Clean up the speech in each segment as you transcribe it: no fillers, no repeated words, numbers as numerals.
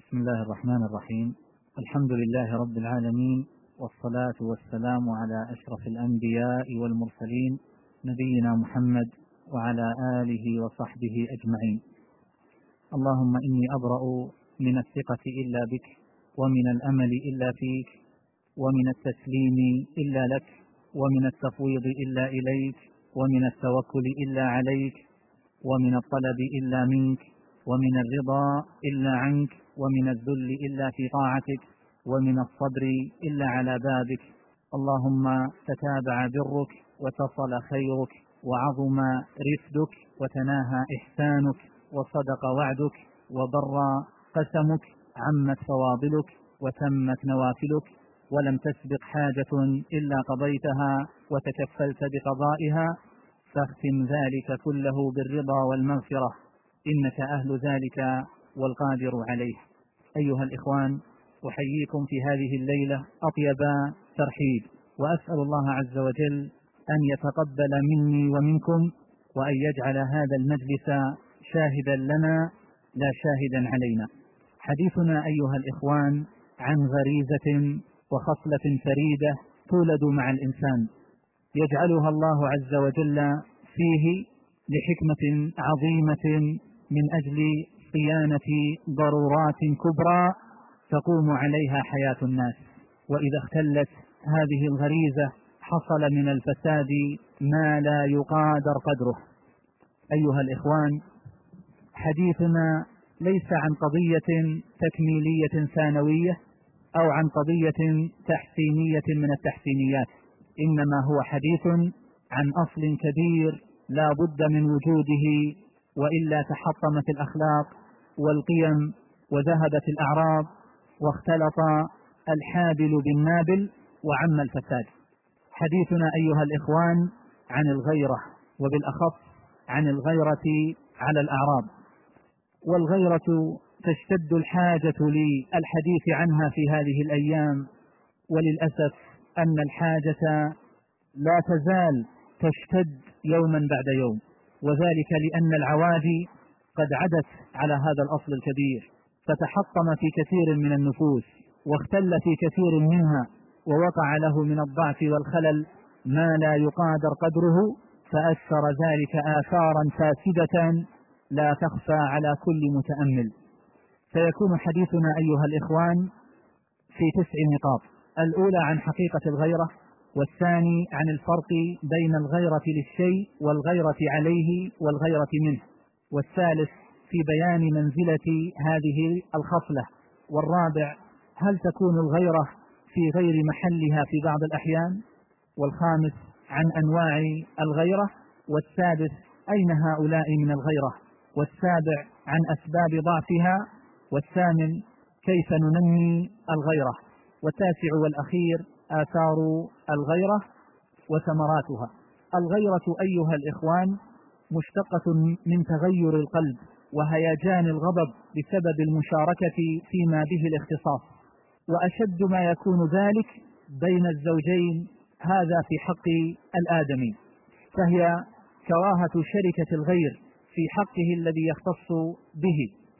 بسم الله الرحمن الرحيم. الحمد لله رب العالمين، والصلاة والسلام على أشرف الأنبياء والمرسلين نبينا محمد وعلى آله وصحبه أجمعين. اللهم إني أبرأ من الثقة إلا بك، ومن الأمل إلا فيك، ومن التسليم إلا لك، ومن التفويض إلا إليك، ومن التوكل إلا عليك، ومن الطلب إلا منك، ومن الرضا إلا عنك، ومن الذل إلا في طاعتك، ومن الصبر إلا على بابك. اللهم تتابع برك وتصل خيرك وعظم رفدك وتناهى إحسانك وصدق وعدك وبر قسمك، عمت فواضلك وتمت نوافلك، ولم تسبق حاجة إلا قضيتها وتكفلت بقضائها، فاختم ذلك كله بالرضا والمغفرة، إنك أهل ذلك والقادر عليه. أيها الإخوان، أحييكم في هذه الليلة أطيب ترحيب، وأسأل الله عز وجل أن يتقبل مني ومنكم، وأن يجعل هذا المجلس شاهدا لنا لا شاهدا علينا. حديثنا أيها الإخوان عن غريزة وخصلة فريدة تولد مع الإنسان، يجعلها الله عز وجل فيه لحكمة عظيمة من أجل صيانة ضرورات كبرى تقوم عليها حياة الناس. وإذا اختلت هذه الغريزة حصل من الفساد ما لا يقادر قدره. أيها الإخوان، حديثنا ليس عن قضية تكميلية ثانوية أو عن قضية تحسينية من التحسينيات، إنما هو حديث عن أصل كبير لا بد من وجوده، وإلا تحطمت الأخلاق والقيم وذهبت الأعراض واختلط الحابل بالنابل وعم الفساد. حديثنا أيها الإخوان عن الغيرة، وبالأخص عن الغيرة على الأعراض. والغيرة تشتد الحاجة للحديث عنها في هذه الأيام، وللأسف أن الحاجة لا تزال تشتد يوما بعد يوم، وذلك لأن العوادي قد عدت على هذا الأصل الكبير، فتحطم في كثير من النفوس واختل في كثير منها، ووقع له من الضعف والخلل ما لا يقادر قدره، فأثر ذلك آثارا فاسدة لا تخفى على كل متأمل. فيكون حديثنا أيها الإخوان في 9 نقاط: الأولى عن حقيقة الغيرة، والثاني عن الفرق بين الغيرة للشيء والغيرة عليه والغيرة منه، والثالث في بيان منزلة هذه الخصلة، والرابع هل تكون الغيرة في غير محلها في بعض الأحيان، والخامس عن أنواع الغيرة، والسادس أين هؤلاء من الغيرة، والسابع عن أسباب ضعفها، والثامن كيف ننمي الغيرة، والتاسع والأخير آثار الغيرة وثمراتها. الغيرة أيها الإخوان مشتقة من تغير القلب وهيجان الغضب بسبب المشاركة فيما به الاختصاص، وأشد ما يكون ذلك بين الزوجين، هذا في حق الآدمي، فهي كراهة شركة الغير في حقه الذي يختص به،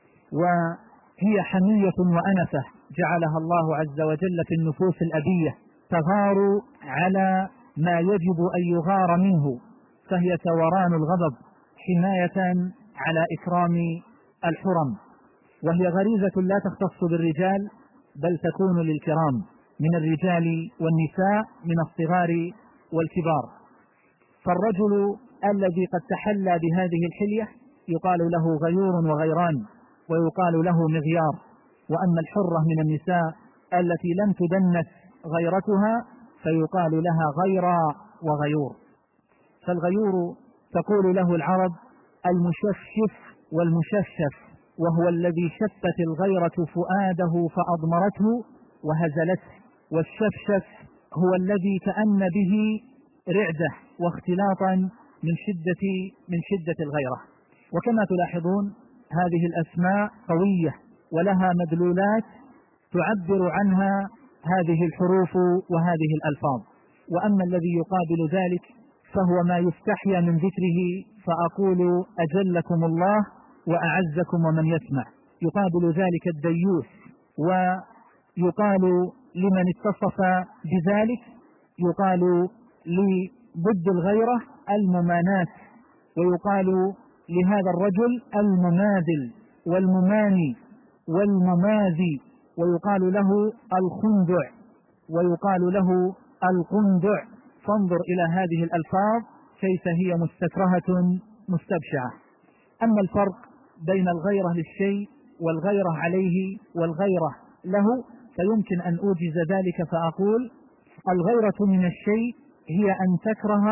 وهي حمية وأنفة جعلها الله عز وجل في النفوس الأبية تغار على ما يجب أن يغار منه، فهي ثوران الغضب حماية على إكرام الحرم، وهي غريزة لا تختص بالرجال بل تكون للكرام من الرجال والنساء، من الصغار والكبار. فالرجل الذي قد تحلى بهذه الحلية يقال له غيور وغيران، ويقال له مغيار. وأما الحرة من النساء التي لم تدنس غيرتها فيقال لها غيرا وغيور. فالغيور تقول له العرب المشفشف والمشفشف، وهو الذي شفت الغيرة فؤاده فأضمرته وهزلته، والشفشف هو الذي كأن به رعدة واختلاطا من شدة الغيرة. وكما تلاحظون هذه الأسماء قوية ولها مدلولات تعبر عنها هذه الحروف وهذه الألفاظ. وأما الذي يقابل ذلك فهو ما يستحيا من ذكره، فأقول أجلكم الله وأعزكم ومن يسمع. يقابل ذلك الديوث، ويقال لمن اتصف بذلك يقال ضد الغيرة الممانات، ويقال لهذا الرجل المماذل والمماني والمماذي، ويقال له الخندع ويقال له القندع. فانظر إلى هذه الألفاظ كيف هي مستكرهة مستبشعة. أما الفرق بين الغيرة للشيء والغيرة عليه والغيرة له فيمكن أن أوجز ذلك فأقول: الغيرة من الشيء هي أن تكره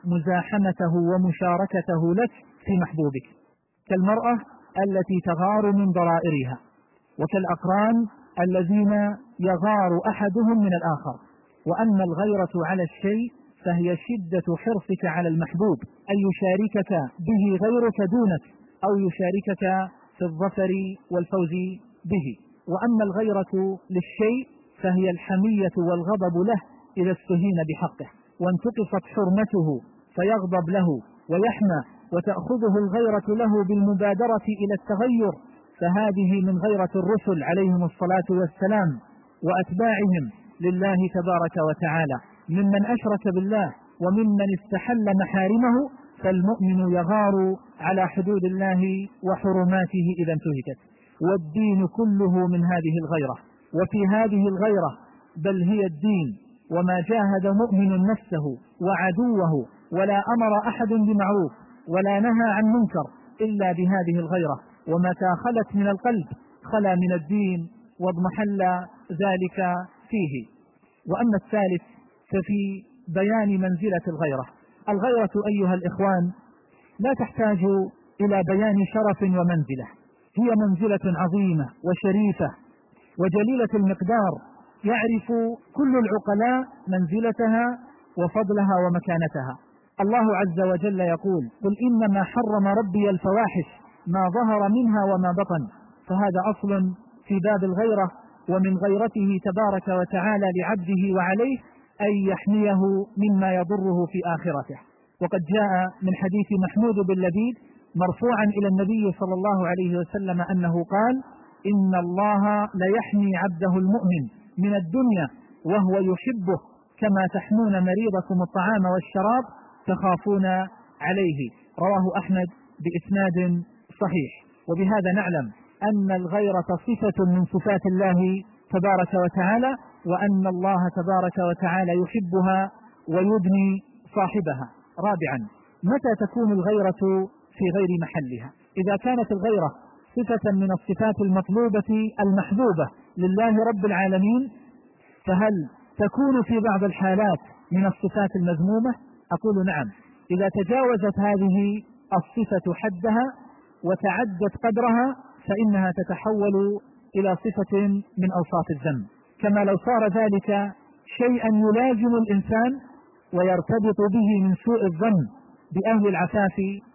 مزاحمته ومشاركته لك في محبوبك، كالمرأة التي تغار من ضرائرها، وكالأقران الذين يغار أحدهم من الآخر. وأما الغيرة على الشيء فهي شدة حرصك على المحبوب، أن يشاركك به غيرك دونك، أو يشاركك في الظفر والفوز به. وأما الغيرة للشيء فهي الحمية والغضب له إذا استهين بحقه وانتقصت حرمته فيغضب له ويحمى، وتأخذه الغيرة له بالمبادرة إلى التغير، فهذه من غيرة الرسل عليهم الصلاة والسلام وأتباعهم لله تبارك وتعالى، ممن أشرك بالله وممن استحل محارمه. فالمؤمن يغار على حدود الله وحرماته إذا انتهكت، والدين كله من هذه الغيرة. وفي هذه الغيرة بل هي الدين، وما جاهد مؤمن نفسه وعدوه ولا أمر أحد بمعروف ولا نهى عن منكر إلا بهذه الغيرة، ومتى خلت من القلب خلا من الدين واضمحل ذلك فيه. وأما الثالث ففي بيان منزلة الغيرة. الغيرة أيها الإخوان لا تحتاج إلى بيان شرف ومنزلة، هي منزلة عظيمة وشريفة وجليلة المقدار، يعرف كل العقلاء منزلتها وفضلها ومكانتها. الله عز وجل يقول: قل إنما حرم ربي الفواحش ما ظهر منها وما بطن. فهذا أصل في باب الغيرة، ومن غيرته تبارك وتعالى لعبده وعليه أن يحميه مما يضره في آخرته. وقد جاء من حديث محمود بن لبيد مرفوعا إلى النبي صلى الله عليه وسلم أنه قال: إن الله ليحمي عبده المؤمن من الدنيا وهو يحبه كما تحمون مريضكم الطعام والشراب تخافون عليه. رواه أحمد بإسناد صحيح. وبهذا نعلم أن الغيرة صفة من صفات الله تبارك وتعالى، وأن الله تبارك وتعالى يحبها ويدني صاحبها. رابعا: متى تكون الغيرة في غير محلها؟ إذا كانت الغيرة صفة من الصفات المطلوبة المحبوبة لله رب العالمين، فهل تكون في بعض الحالات من الصفات المذمومة؟ أقول نعم، إذا تجاوزت هذه الصفة حدها وتعدت قدرها فإنها تتحول إلى صفة من أوصاف الذم، كما لو صار ذلك شيئا يلازم الإنسان ويرتبط به من سوء الظن بأهل العفاف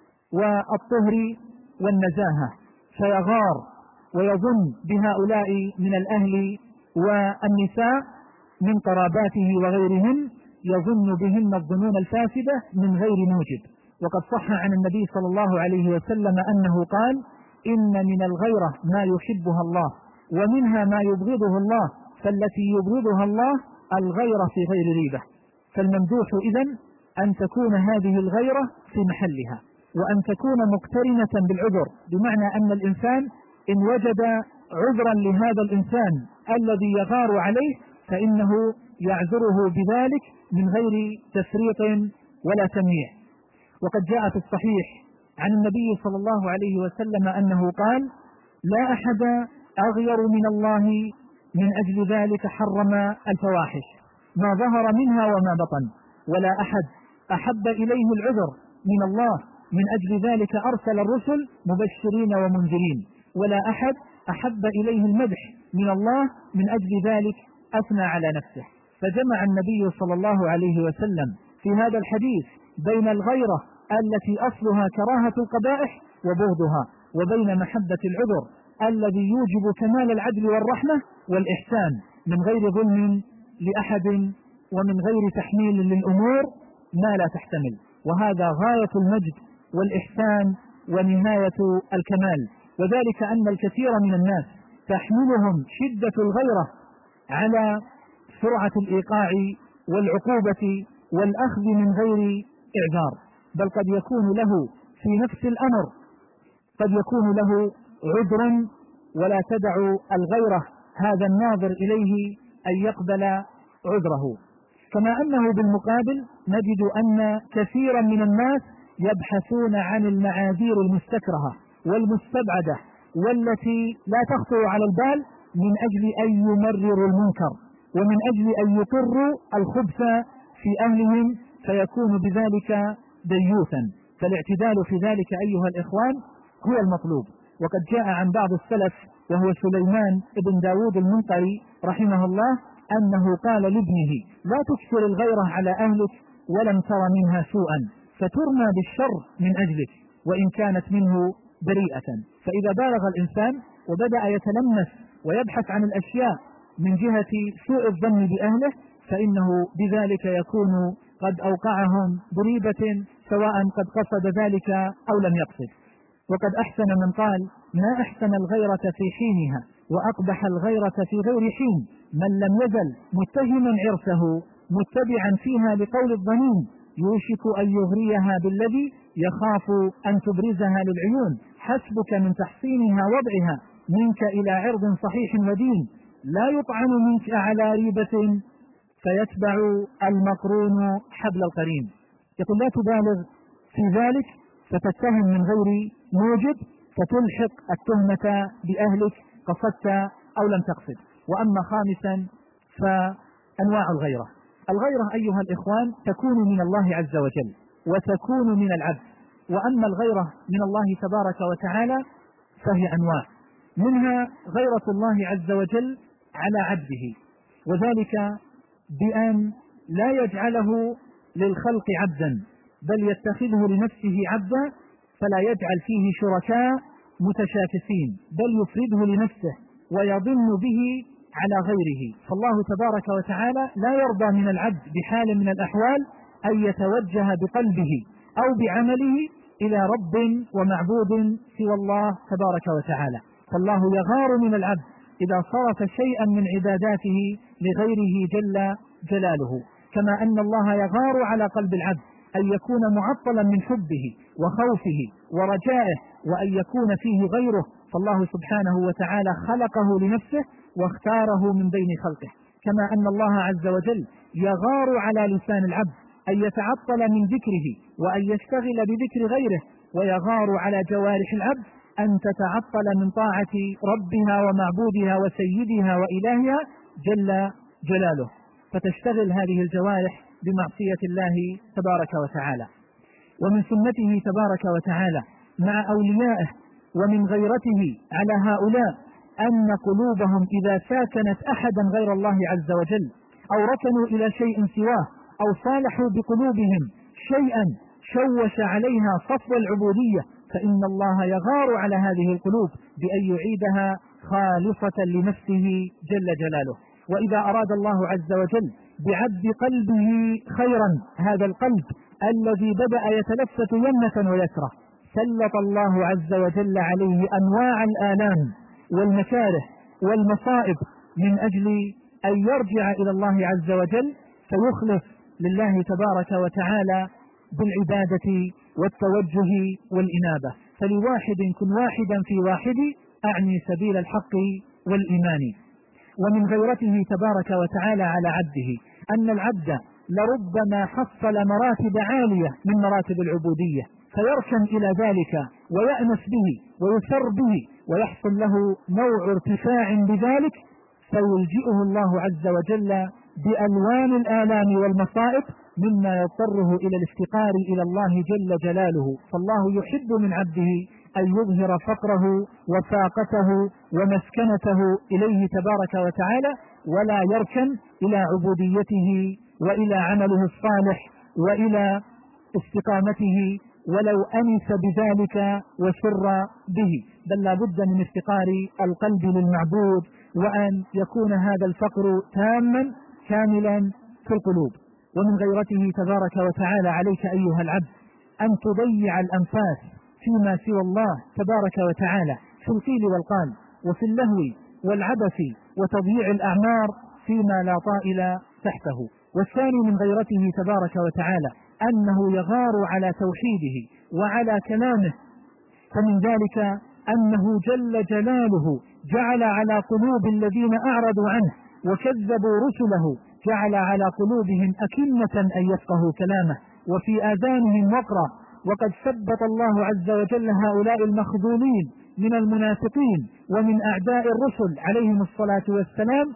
والطهر والنزاهة، فيغار ويظن بهؤلاء من الأهل والنساء من قراباته وغيرهم، يظن بهن الظنون الفاسدة من غير موجب. وقد صح عن النبي صلى الله عليه وسلم أنه قال: إن من الغيرة ما يحبها الله ومنها ما يبغضه الله، فالتي يبغضها الله الغيرة في غير ريبة. فالممدوح إذن أن تكون هذه الغيرة في محلها، وأن تكون مقترنة بالعذر، بمعنى أن الإنسان إن وجد عذرا لهذا الإنسان الذي يغار عليه فإنه يعذره بذلك من غير تفريط ولا تمييع. وقد جاء في الصحيح عن النبي صلى الله عليه وسلم أنه قال: لا أحد أغير من الله من أجل ذلك حرم الفواحش ما ظهر منها وما بطن، ولا أحد أحب إليه العذر من الله من أجل ذلك أرسل الرسل مبشرين ومنذرين، ولا أحد أحب إليه المدح من الله من أجل ذلك أثنى على نفسه. فجمع النبي صلى الله عليه وسلم في هذا الحديث بين الغيرة التي أصلها كراهة القبائح وبغضها، وبين محبة العذر الذي يوجب كمال العدل والرحمة والإحسان من غير ظلم لأحد ومن غير تحميل للأمور ما لا تحتمل. وهذا غاية المجد والإحسان ونهاية الكمال. وذلك أن الكثير من الناس تحملهم شدة الغيرة على سرعة الإيقاع والعقوبة والأخذ من غير إعذار، بل قد يكون له في نفس الأمر قد يكون له عذر، ولا تدع الغيرة هذا الناظر إليه أن يقبل عذره. كما أنه بالمقابل نجد أن كثيرا من الناس يبحثون عن المعاذير المستكرهة والمستبعدة والتي لا تخطر على البال من أجل أن يمرروا المنكر ومن أجل أن يقروا الخبث في أهلهم، فيكون بذلك ديوثا. فالاعتدال في ذلك أيها الإخوان هو المطلوب. وقد جاء عن بعض السلف وهو سليمان بن داود المنقري رحمه الله أنه قال لابنه: لا تكثر الغيرة على أهلك ولم تر منها سوءا فترمى بالشر من أجلك وإن كانت منه بريئة. فإذا بالغ الإنسان وبدأ يتلمس ويبحث عن الأشياء من جهة سوء الظن بأهله، فإنه بذلك يكون قد أوقعهم بريبة، سواء قد قصد ذلك أو لم يقصد. وقد أحسن من قال: ما أحسن الغيرة في حينها وأقبح الغيرة في غير حين، من لم يزل متهما عرسه متبعا فيها لقول الظنين يوشك أن يغريها بالذي يخاف أن تبرزها للعيون، حسبك من تحصينها وضعها منك إلى عرض صحيح ودين، لا يطعن منك على ريبة فيتبع المقرون حبل القرين. يقول: لا تبالغ في ذلك فتتهم من غير موجب فتلحق التهمة بأهلك قصدت أو لم تقصد. وأما خامسا فأنواع الغيرة أيها الإخوان تكون من الله عز وجل وتكون من العبد. وأما الغيرة من الله تبارك وتعالى فهي أنواع، منها غيرة الله عز وجل على عبده، وذلك بأن لا يجعله للخلق عبدا بل يتخذه لنفسه عبدا، فلا يجعل فيه شركاء متشاكسين بل يفرده لنفسه ويضن به على غيره. فالله تبارك وتعالى لا يرضى من العبد بحال من الأحوال أن يتوجه بقلبه أو بعمله إلى رب ومعبود سوى الله تبارك وتعالى. فالله يغار من العبد إذا صرف شيئا من عباداته لغيره جل جلاله، كما أن الله يغار على قلب العبد أن يكون معطلا من حبه وخوفه ورجائه وأن يكون فيه غيره. فالله سبحانه وتعالى خلقه لنفسه واختاره من بين خلقه، كما أن الله عز وجل يغار على لسان العبد أن يتعطل من ذكره وأن يشتغل بذكر غيره، ويغار على جوارح العبد أن تتعطل من طاعة ربها ومعبودها وسيدها وإلهها جل جلاله، فتشتغل هذه الجوارح بمعصية الله تبارك وتعالى. ومن سنته تبارك وتعالى مع أوليائه ومن غيرته على هؤلاء أن قلوبهم إذا ساكنت أحدا غير الله عز وجل أو ركنوا إلى شيء سواه أو صالحوا بقلوبهم شيئا شوش عليها صفو العبودية، فإن الله يغار على هذه القلوب بأن يعيدها خالصة لنفسه جل جلاله. وإذا أراد الله عز وجل بعبد قلبه خيرا، هذا القلب الذي بدأ يتلفت يمنة ويسرة، سلط الله عز وجل عليه أنواع الآلام والمكاره والمصائب من أجل أن يرجع إلى الله عز وجل فيخلص لله تبارك وتعالى بالعبادة والتوجه والإنابة. فلواحد كن واحدا في واحد، أعني سبيل الحق والإيمان. ومن غيرته تبارك وتعالى على عبده أن العبد لربما حصل مراتب عالية من مراتب العبودية فيركن إلى ذلك ويأنس به ويسر به ويحصل له نوع ارتفاع بذلك، فيلجئه الله عز وجل بألوان الآلام والمصائب مما يضطره إلى الافتقار إلى الله جل جلاله. فالله يحب من عبده أن يظهر فقره وفاقته ومسكنته إليه تبارك وتعالى، ولا يركن إلى عبوديته وإلى عمله الصالح وإلى استقامته ولو أنس بذلك وسر به، بل لا بد من افتقار القلب للمعبود وأن يكون هذا الفقر تاما كاملا في القلوب. ومن غيرته تبارك وتعالى عليك أيها العبد أن تضيع الأنفاس فيما سوى الله تبارك وتعالى، في القيل والقال، وفي اللهو والعبث وتضييع الأعمار فيما لا طائل تحته. والثاني من غيرته تبارك وتعالى أنه يغار على توحيده وعلى كلامه، فمن ذلك أنه جل جلاله جعل على قلوب الذين أعرضوا عنه وكذبوا رسله، جعل على قلوبهم أكنة أن يفقهوا كلامه وفي آذانهم وقرا. وقد ثبت الله عز وجل هؤلاء المخذولين من المنافقين ومن أعداء الرسل عليهم الصلاة والسلام،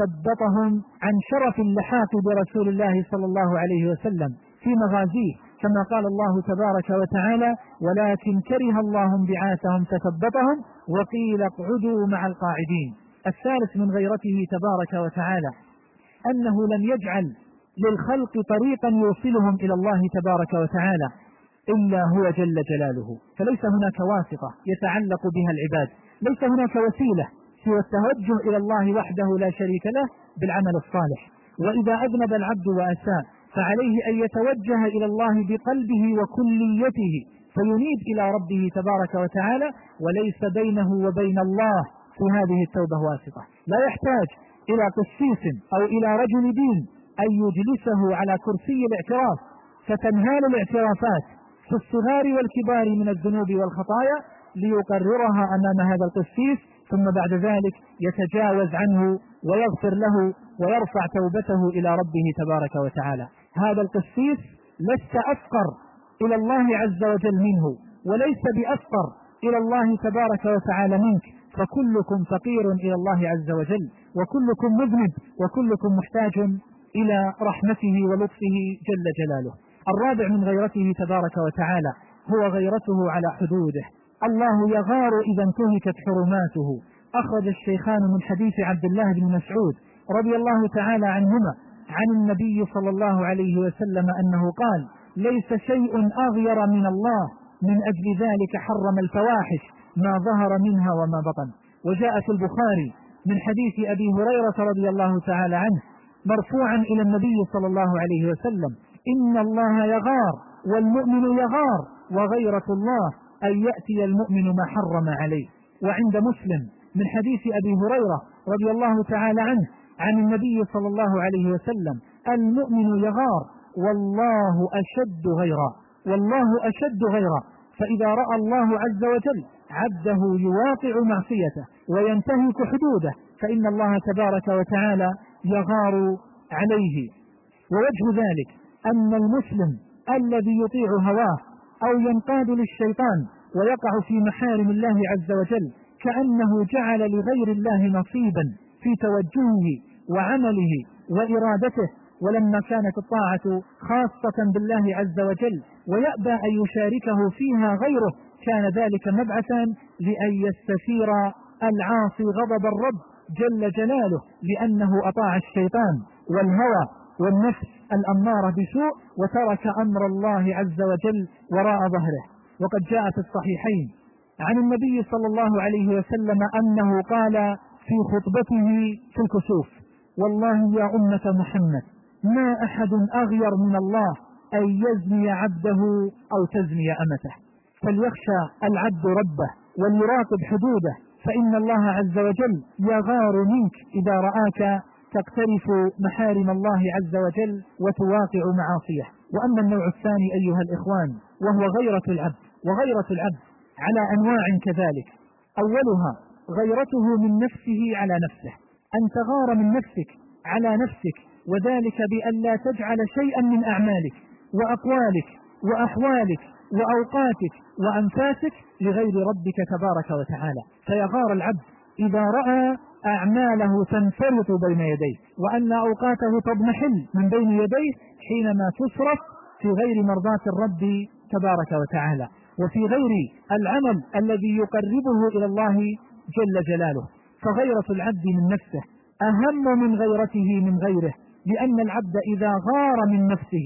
ثبتهم عن شرف اللحاق برسول الله صلى الله عليه وسلم في مغازيه، كما قال الله تبارك وتعالى: ولكن كره الله انبعاثهم فثبتهم وقيل اقعدوا مع القاعدين. الثالث من غيرته تبارك وتعالى أنه لم يجعل للخلق طريقا يوصلهم إلى الله تبارك وتعالى إلا هو جل جلاله، فليس هناك واسطة يتعلق بها العباد، ليس هناك وسيلة سوى التوجه إلى الله وحده لا شريك له بالعمل الصالح. وإذا أذنب العبد وأساء فعليه أن يتوجه إلى الله بقلبه وكليته فينيب إلى ربه تبارك وتعالى، وليس بينه وبين الله في هذه التوبة واسطة. لا يحتاج إلى قسيس أو إلى رجل دين أن يجلسه على كرسي الاعتراف فتنهال الاعترافات في الصغار والكبار من الذنوب والخطايا ليقررها أمام هذا القسيس، ثم بعد ذلك يتجاوز عنه ويغفر له ويرفع توبته إلى ربه تبارك وتعالى. هذا القسيس لست أفقر إلى الله عز وجل منه، وليس بأفقر إلى الله تبارك وتعالى منك، فكلكم فقير إلى الله عز وجل، وكلكم مذنب، وكلكم محتاج إلى رحمته ولطفه جل جلاله. الرابع من غيرته تبارك وتعالى هو غيرته على حدوده. الله يغار إذا انتهكت حرماته. أخرج الشيخان من حديث عبد الله بن مسعود رضي الله تعالى عنهما عن النبي صلى الله عليه وسلم أنه قال: ليس شيء أغير من الله، من أجل ذلك حرم الفواحش ما ظهر منها وما بطن. وجاء في البخاري من حديث أبي هريرة رضي الله تعالى عنه مرفوعا إلى النبي صلى الله عليه وسلم: إن الله يغار والمؤمن يغار، وغيرة الله أن يأتي المؤمن ما حرم عليه. وعند مسلم من حديث أبي هريرة رضي الله تعالى عنه عن النبي صلى الله عليه وسلم: المؤمن يغار والله أشد غيرا، والله أشد غيرا. فإذا رأى الله عز وجل عبده يواقع معصيته وينتهك حدوده فإن الله تبارك وتعالى يغار عليه. ووجه ذلك أن المسلم الذي يطيع هواه أو ينقاد للشيطان ويقع في محارم الله عز وجل كأنه جعل لغير الله نصيبا في توجهه وعمله وإرادته، ولما كانت الطاعة خاصة بالله عز وجل ويأبى أن يشاركه فيها غيره كان ذلك مبعثا لأن يستثير العاصي غضب الرب جل جلاله، لأنه أطاع الشيطان والهوى والنفس الأمارة بسوء وترك أمر الله عز وجل وراء ظهره. وقد جاء في الصحيحين عن النبي صلى الله عليه وسلم أنه قال في خطبته في الكسوف: والله يا أمة محمد ما أحد أغير من الله أن يزني عبده أو تزني أمته، فليخشى العبد ربه وليراقب حدوده، فإن الله عز وجل يغار منك إذا رآك تقترف محارم الله عز وجل وتواقع معاصيه. وأما النوع الثاني أيها الإخوان وهو غيرة العبد، وغيرة العبد على أنواع كذلك. أولها غيرته من نفسه على نفسه، أن تغار من نفسك على نفسك، وذلك بأن لا تجعل شيئا من أعمالك وأقوالك وأحوالك وأوقاتك وأنفاسك لغير ربك تبارك وتعالى. فيغار العبد إذا رأى أعماله تنفرط بين يديه، وأن أوقاته تضمحل من بين يديه حينما تصرف في غير مرضاة الرب تبارك وتعالى، وفي غير العمل الذي يقربه إلى الله جل جلاله. فغيرة العبد من نفسه أهم من غيرته من غيره، لأن العبد إذا غار من نفسه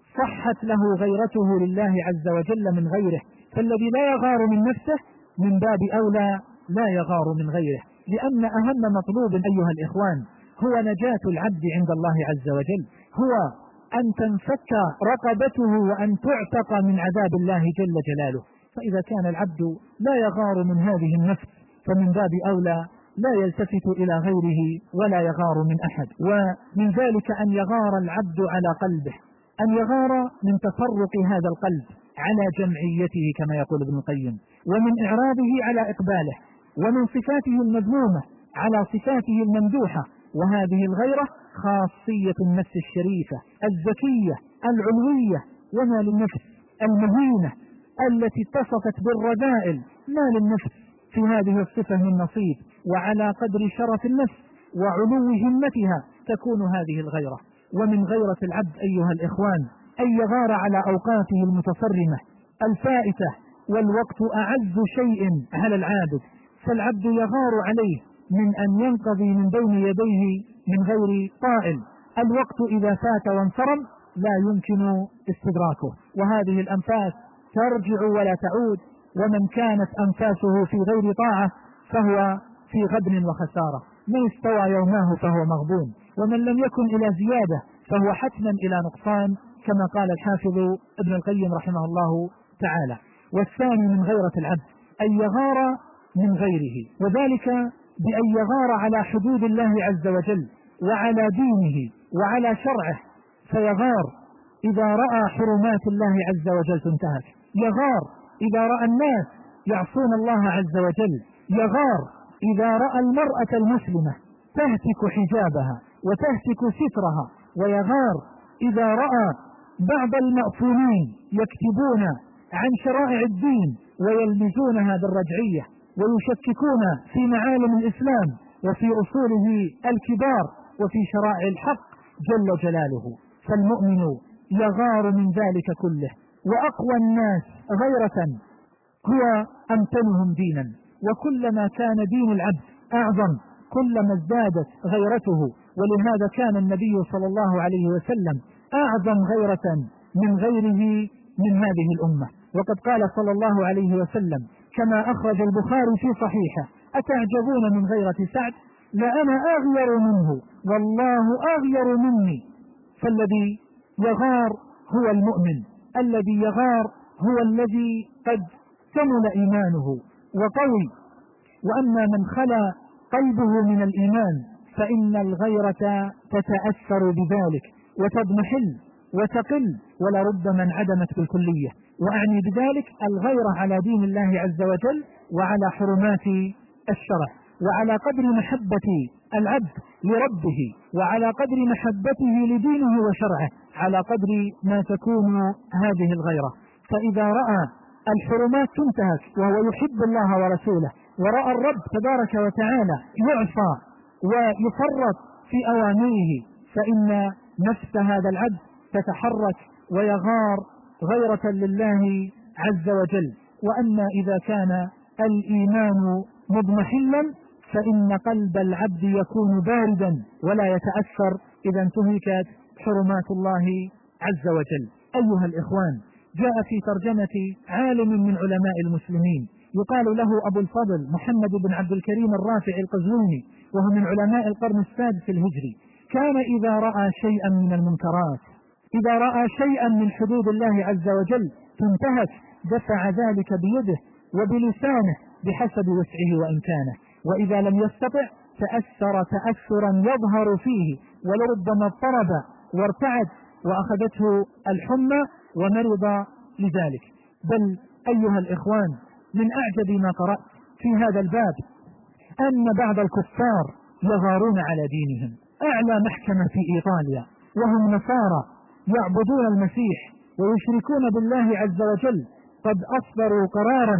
صحت له غيرته لله عز وجل من غيره، فالذي لا يغار من نفسه من باب أولى لا يغار من غيره، لأن أهم مطلوب أيها الإخوان هو نجاة العبد عند الله عز وجل، هو أن تنفك رقبته وأن تعتق من عذاب الله جل جلاله. فإذا كان العبد لا يغار من هذه النفس فمن باب أولى لا يلتفت إلى غيره ولا يغار من أحد. ومن ذلك أن يغار العبد على قلبه، أن يغار من تفرق هذا القلب على جمعيته كما يقول ابن القيم، ومن إعراضه على إقباله، ومن صفاته المذمومة على صفاته الممدوحة. وهذه الغيرة خاصية النفس الشريفة الزكية العلوية، وما للنفس المهينة التي اتصفت بالرذائل ما للنفس في هذه الصفة من نصيب. وعلى قدر شرف النفس وعلو همتها تكون هذه الغيرة. ومن غيرة العبد أيها الإخوان أن يغار على أوقاته المتصرمة الفائتة، والوقت أعز شيء على العابد، فالعبد يغار عليه من أن ينقضي من بين يديه من غير طائل. الوقت إذا فات وانصرم لا يمكن استدراكه، وهذه الأنفاس ترجع ولا تعود، ومن كانت أنفاسه في غير طاعة فهو في غبن وخسارة. من استوى يوماه فهو مغبون، ومن لم يكن إلى زيادة فهو حتما إلى نقصان، كما قال الحافظ ابن القيم رحمه الله تعالى. والثاني من غيرة العبد أن يغار من غيره، وذلك بأن يغار على حدود الله عز وجل وعلى دينه وعلى شرعه، فيغار إذا رأى حرمات الله عز وجل تنتهك، يغار إذا رأى الناس يعصون الله عز وجل، يغار إذا رأى المرأة المسلمة تهتك حجابها وتهتك سترها، ويغار إذا رأى بعض المأفونين يكتبون عن شرائع الدين ويلمزونها بالرجعية ويشككون في معالم الإسلام وفي أصوله الكبار وفي شرائع الحق جل جلاله. فالمؤمن يغار من ذلك كله. وأقوى الناس غيرة هو أمتنهم دينا، وكلما كان دين العبد أعظم كلما ازدادت غيرته. ولهذا كان النبي صلى الله عليه وسلم أعظم غيرة من غيره من هذه الأمة. وقد قال صلى الله عليه وسلم كما أخرج البخاري في صحيحه: أتعجبون من غيرة سعد؟ لأنا أغير منه والله أغير مني. فالذي يغار هو المؤمن، الذي يغار هو الذي قد كمل إيمانه وقوي. وأما من خلا قلبه من الإيمان فإن الغيرة تتأثر بذلك وتضمحل وتقل ولربما انعدمت بالكلية. وأعني بذلك الغيرة على دين الله عز وجل وعلى حرمات الشرع، وعلى قدر محبة العبد لربه وعلى قدر محبته لدينه وشرعه على قدر ما تكون هذه الغيرة. فإذا رأى الحرمات تنتهك وهو يحب الله ورسوله، ورأى الرب تبارك وتعالى يعصى ويفرط في أوامره، فإن نفس هذا العبد تتحرك ويغار غيرة لله عز وجل. وأما إذا كان الإيمان مضمحلا فإن قلب العبد يكون باردا ولا يتأثر إذا انتهكت حرمات الله عز وجل. أيها الإخوان، جاء في ترجمة عالم من علماء المسلمين يقال له أبو الفضل محمد بن عبد الكريم الرافع القزويني، وهو من علماء القرن السادس الهجري، كان إذا رأى شيئا من المنكرات، إذا رأى شيئا من حدود الله عز وجل تنتهك، دفع ذلك بيده وبلسانه بحسب وسعه وإمكانه، وإذا لم يستطع تأثر تأثرا يظهر فيه ولربما اضطرب وارتعد وأخذته الحمى ومرض لذلك. بل أيها الإخوان، من أعجب ما قرأت في هذا الباب أن بعض الكفار يغارون على دينهم. أعلى محكمة في إيطاليا وهم نصارى يعبدون المسيح ويشركون بالله عز وجل قد أصدروا قرارا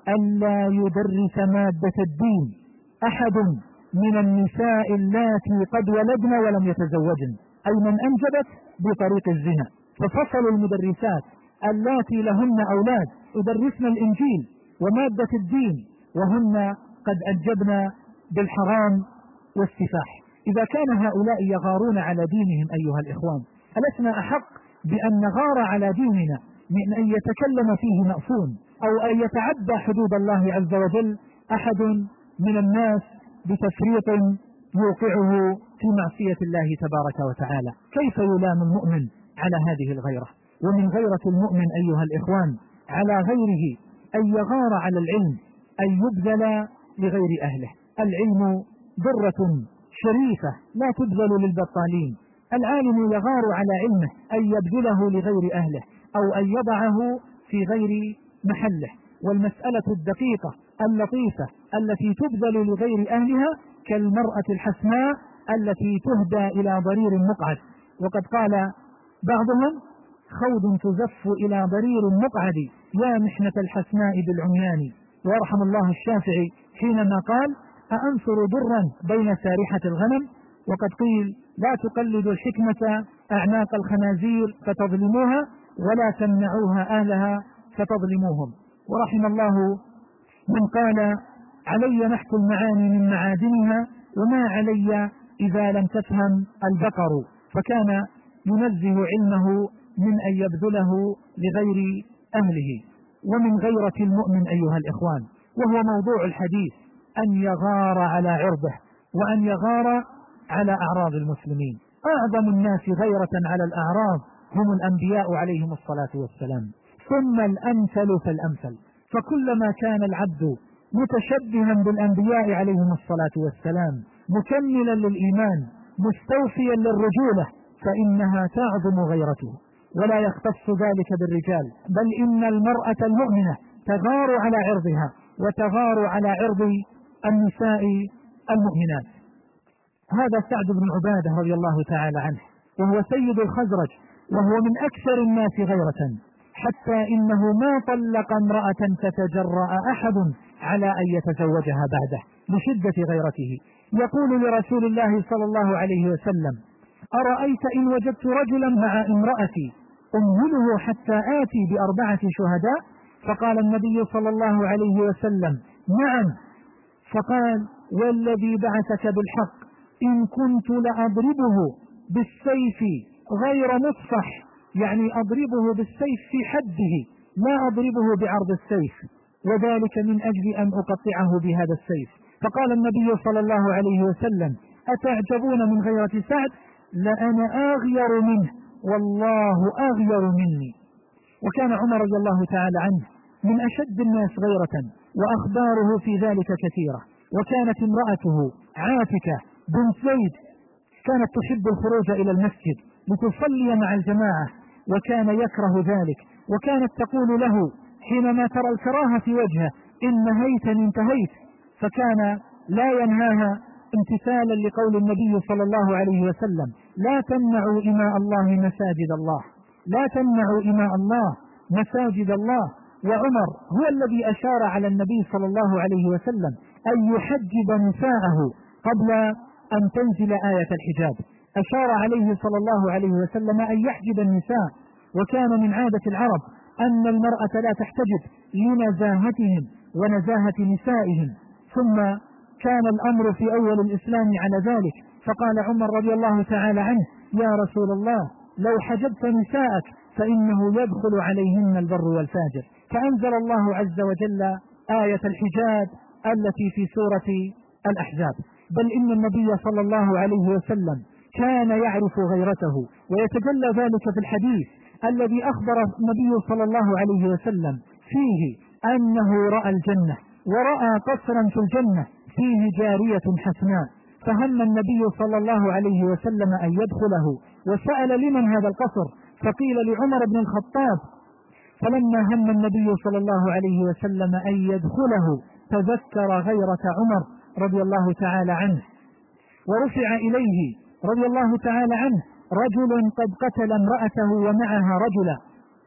ألا يدرس مادة الدين أحد من النساء اللاتي قد ولدن ولم يتزوجن، أي من أنجبت بطريق الزنا. ففصلوا المدرسات اللاتي لهن أولاد يدرسن الإنجيل ومادة الدين وهن قد أنجبن بالحرام والسفاح. إذا كان هؤلاء يغارون على دينهم أيها الإخوان، ألسنا أحق بأن نغار على ديننا من أن يتكلم فيه مأفون أو أن يتعدى حدود الله عز وجل أحد من الناس بتفريط يوقعه في معصية الله تبارك وتعالى؟ كيف يلام المؤمن على هذه الغيرة؟ ومن غيرة المؤمن أيها الإخوان على غيره أن يغار على العلم، أن يبذل لغير أهله. العلم ضرة شريفة لا تبذل للبطالين. العالم يغار على علمه أن يبذله لغير أهله أو أن يضعه في غير محله. والمسألة الدقيقة اللطيفة التي تبذل لغير أهلها كالمرأة الحسناء التي تهدى إلى ضرير مقعد. وقد قال بعضهم: خوض تزف إلى ضرير مقعد يا محنة الحسناء بالعميان. ويرحم الله الشافعي حينما قال: أأنصر ضرا بين سارحة الغنم. وقد قيل: لا تقلدوا الحكمة أعناق الخنازير فتظلموها ولا تمنعوها أهلها فتظلموهم. ورحم الله من قال: علي نحت المعاني من معادنها وما علي إذا لم تفهم البقر. فكان ينزه علمه من أن يبذله لغير أهله. ومن غيرة المؤمن أيها الإخوان، وهو موضوع الحديث، أن يغار على عرضه وأن يغار على أعراض المسلمين. أعظم الناس غيرة على الأعراض هم الأنبياء عليهم الصلاة والسلام، ثم الأمثل فالأمثل. فكلما كان العبد متشبها بالأنبياء عليهم الصلاة والسلام، مكملا للإيمان، مستوفيا للرجولة، فإنها تعظم غيرته. ولا يختص ذلك بالرجال، بل إن المرأة المؤمنة تغار على عرضها وتغار على عرض النساء المؤمنات. هذا سعد بن عبادة رضي الله تعالى عنه، وهو سيد الخزرج، وهو من أكثر الناس غيرة، حتى إنه ما طلق امرأة تتجرأ أحد على أن يتزوجها بعده لشدة غيرته. يقول لرسول الله صلى الله عليه وسلم: أرأيت إن وجدت رجلا مع امرأتي أمهله حتى آتي ب4 شهداء؟ فقال النبي صلى الله عليه وسلم: نعم. فقال: والذي بعثك بالحق إن كنت لأضربه بالسيف غير مصفح، يعني أضربه بالسيف في حده، لا أضربه بعرض السيف، وذلك من أجل أن أقطعه بهذا السيف. فقال النبي صلى الله عليه وسلم: أتعجبون من غيرة سعد؟ لأنا أغير منه والله أغير مني. وكان عمر رضي الله تعالى عنه من أشد الناس غيرة، وأخباره في ذلك كثيرة. وكانت امرأته عاتكة بنت زيد كانت تحب الخروج إلى المسجد لتصلي مع الجماعة، وكان يكره ذلك. وكانت تقول له حينما ترى الكراهة في وجهه: إن نهيت انتهيت. فكان لا ينهاها امتثالا لقول النبي صلى الله عليه وسلم: لا تمنعوا إماء الله مساجد الله، لا تمنعوا إماء الله مساجد الله. وعمر هو الذي أشار على النبي صلى الله عليه وسلم أن يحجب نساءه قبل أن تنزل آية الحجاب. أشار عليه صلى الله عليه وسلم أن يحجب النساء. وكان من عادة العرب أن المرأة لا تحتجب لنزاهتهم ونزاهة نسائهم، ثم كان الأمر في أول الإسلام على ذلك. فقال عمر رضي الله تعالى عنه: يا رسول الله، لو حجبت نساءك فإنه يدخل عليهن البر والفاجر. فأنزل الله عز وجل آية الحجاب التي في سورة الأحزاب. بل إن النبي صلى الله عليه وسلم كان يعرف غيرته، ويتجلى ذلك في الحديث الذي أخبر النبي صلى الله عليه وسلم فيه أنه رأى الجنة ورأى قصرا في الجنة فيه جارية حسناء، فهم النبي صلى الله عليه وسلم أن يدخله، وسأل: لمن هذا القصر؟ فقيل: لعمر بن الخطاب. فلما هم النبي صلى الله عليه وسلم أن يدخله تذكر غيرة عمر رضي الله تعالى عنه، ورفع إليه رضي الله تعالى عنه رجل قد قتل امرأته ومعها رجلا،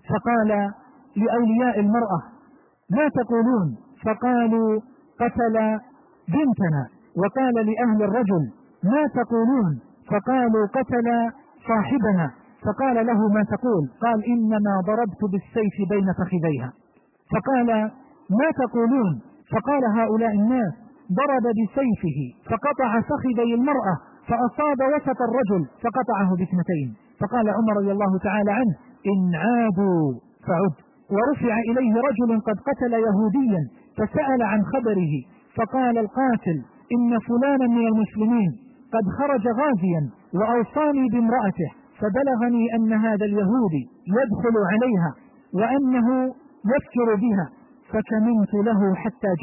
فقال لأولياء المرأة: ما تقولون؟ فقالوا: قتل بنتنا. وقال لأهل الرجل: ما تقولون؟ فقالوا: قتل صاحبنا. فقال له: ما تقول؟ قال: إنما ضربت بالسيف بين فخذيها. فقال: ما تقولون؟ فقال هؤلاء الناس: ضرب بسيفه فقطع فخذي المرأة فأصاب وسط الرجل فقطعه ب2. فقال عمر رضي الله تعالى عنه: إن عادوا فعد. ورفع إليه رجل قد قتل يهوديا فسأل عن خبره، فقال القاتل: إن فلانا من المسلمين قد خرج غازيا وأوصاني بامرأته، فبلغني أن هذا اليهودي يدخل عليها وأنه يفكر بها، فكمنت له حتى جاء.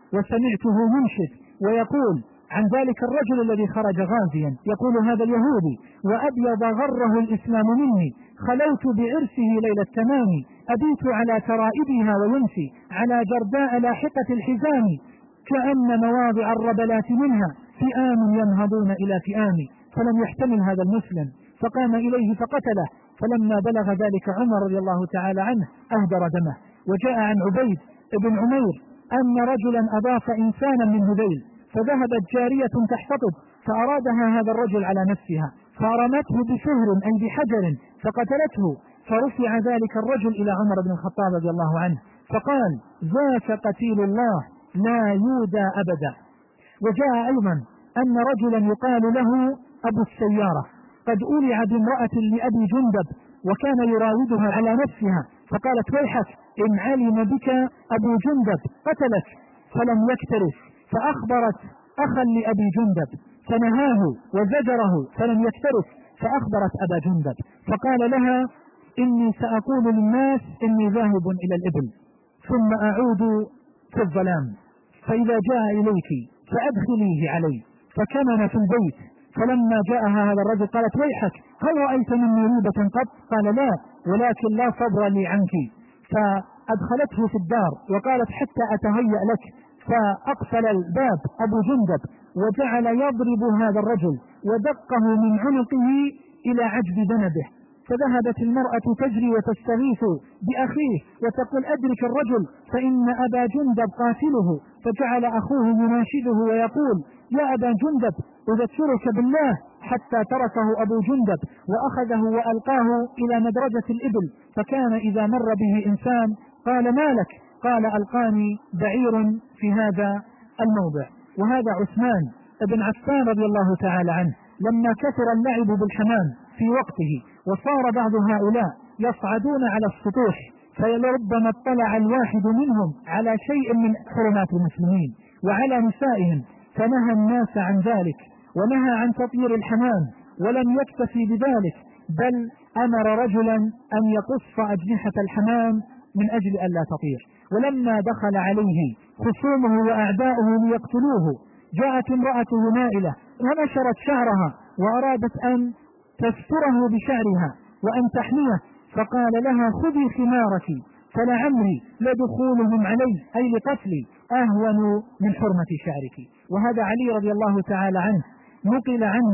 وسمعته ينشد ويقول عن ذلك الرجل الذي خرج غازيا، يقول هذا اليهودي: وأبيض غره الإسلام مني، خلوت بعرسه ليلة التمام، أبيت على ترائبها ويمسي على جرداء لاحقة الحزام، كأن مواضع الربلات منها فئام ينهضون إلى فئام. فلم يحتمل هذا المسلم فقام إليه فقتله، فلما بلغ ذلك عمر رضي الله تعالى عنه أهدر دمه. وجاء عن عبيد بن عمير أن رجلا أضاف إنسانا من هذيل، فذهبت جارية تحتطب فأرادها هذا الرجل على نفسها، فرمته بشهر أي بحجر فقتلته، فرفع ذلك الرجل إلى عمر بن الخطاب رضي الله عنه فقال: ذاك قتيل الله لا يودى أبدا. وجاء أيضا أن رجلا يقال له أبو السيارة قد أولع بامرأة لأبي جندب وكان يراودها على نفسها، فقالت: ويحك إن علم بك أبو جندب قتلك، فلم يكترث، فأخبرت أخا لأبي جندب فنهاه وزجره فلم يكترث، فأخبرت أبا جندب فقال لها: إني سأقول للناس إني ذاهب إلى الإبل ثم أعود في الظلام، فإذا جاء إليك فأدخليه علي. فكمن في البيت، فلما جاءها هذا الرجل قالت: ويحك هل رأيت مني ريبة قط؟ قال: لا، ولكن لا صبر لي عنك. فأدخلته في الدار وقالت: حتى أتهيأ لك. فأقفل الباب أبو جندب وجعل يضرب هذا الرجل ودقه من عنقه إلى عجز ذنبه، فذهبت المرأة تجري وتستغيث بأخيه وتقول: أدرك الرجل فإن أبا جندب قاتله. فجعل أخوه يناشده ويقول: يا أبا جندب أذكرك بالله، حتى تركه أبو جندب وأخذه وألقاه إلى مدرجة الإبل، فكان إذا مر به إنسان قال: ما لك؟ قال: ألقاني بعير في هذا الموضع. وهذا عثمان بن عفان رضي الله تعالى عنه لما كثر اللعب بالحمام في وقته وصار بعض هؤلاء يصعدون على السطوح، فلربما اطلع الواحد منهم على شيء من حرمات المسلمين وعلى نسائهم، فنهى الناس عن ذلك ونهى عن تطيير الحمام، ولم يكتفي بذلك بل أمر رجلا أن يقص أجنحة الحمام من أجل أن لا تطير. ولما دخل عليه خصومه وأعداؤه ليقتلوه، جاءت امرأته نائلة ونشرت شعرها وأرادت أن تستره بشعرها وأن تحميه، فقال لها: خذي خمارك فلعمري لدخولهم علي أي لقتلي أهون من حرمة شعرك. وهذا علي رضي الله تعالى عنه نقل عنه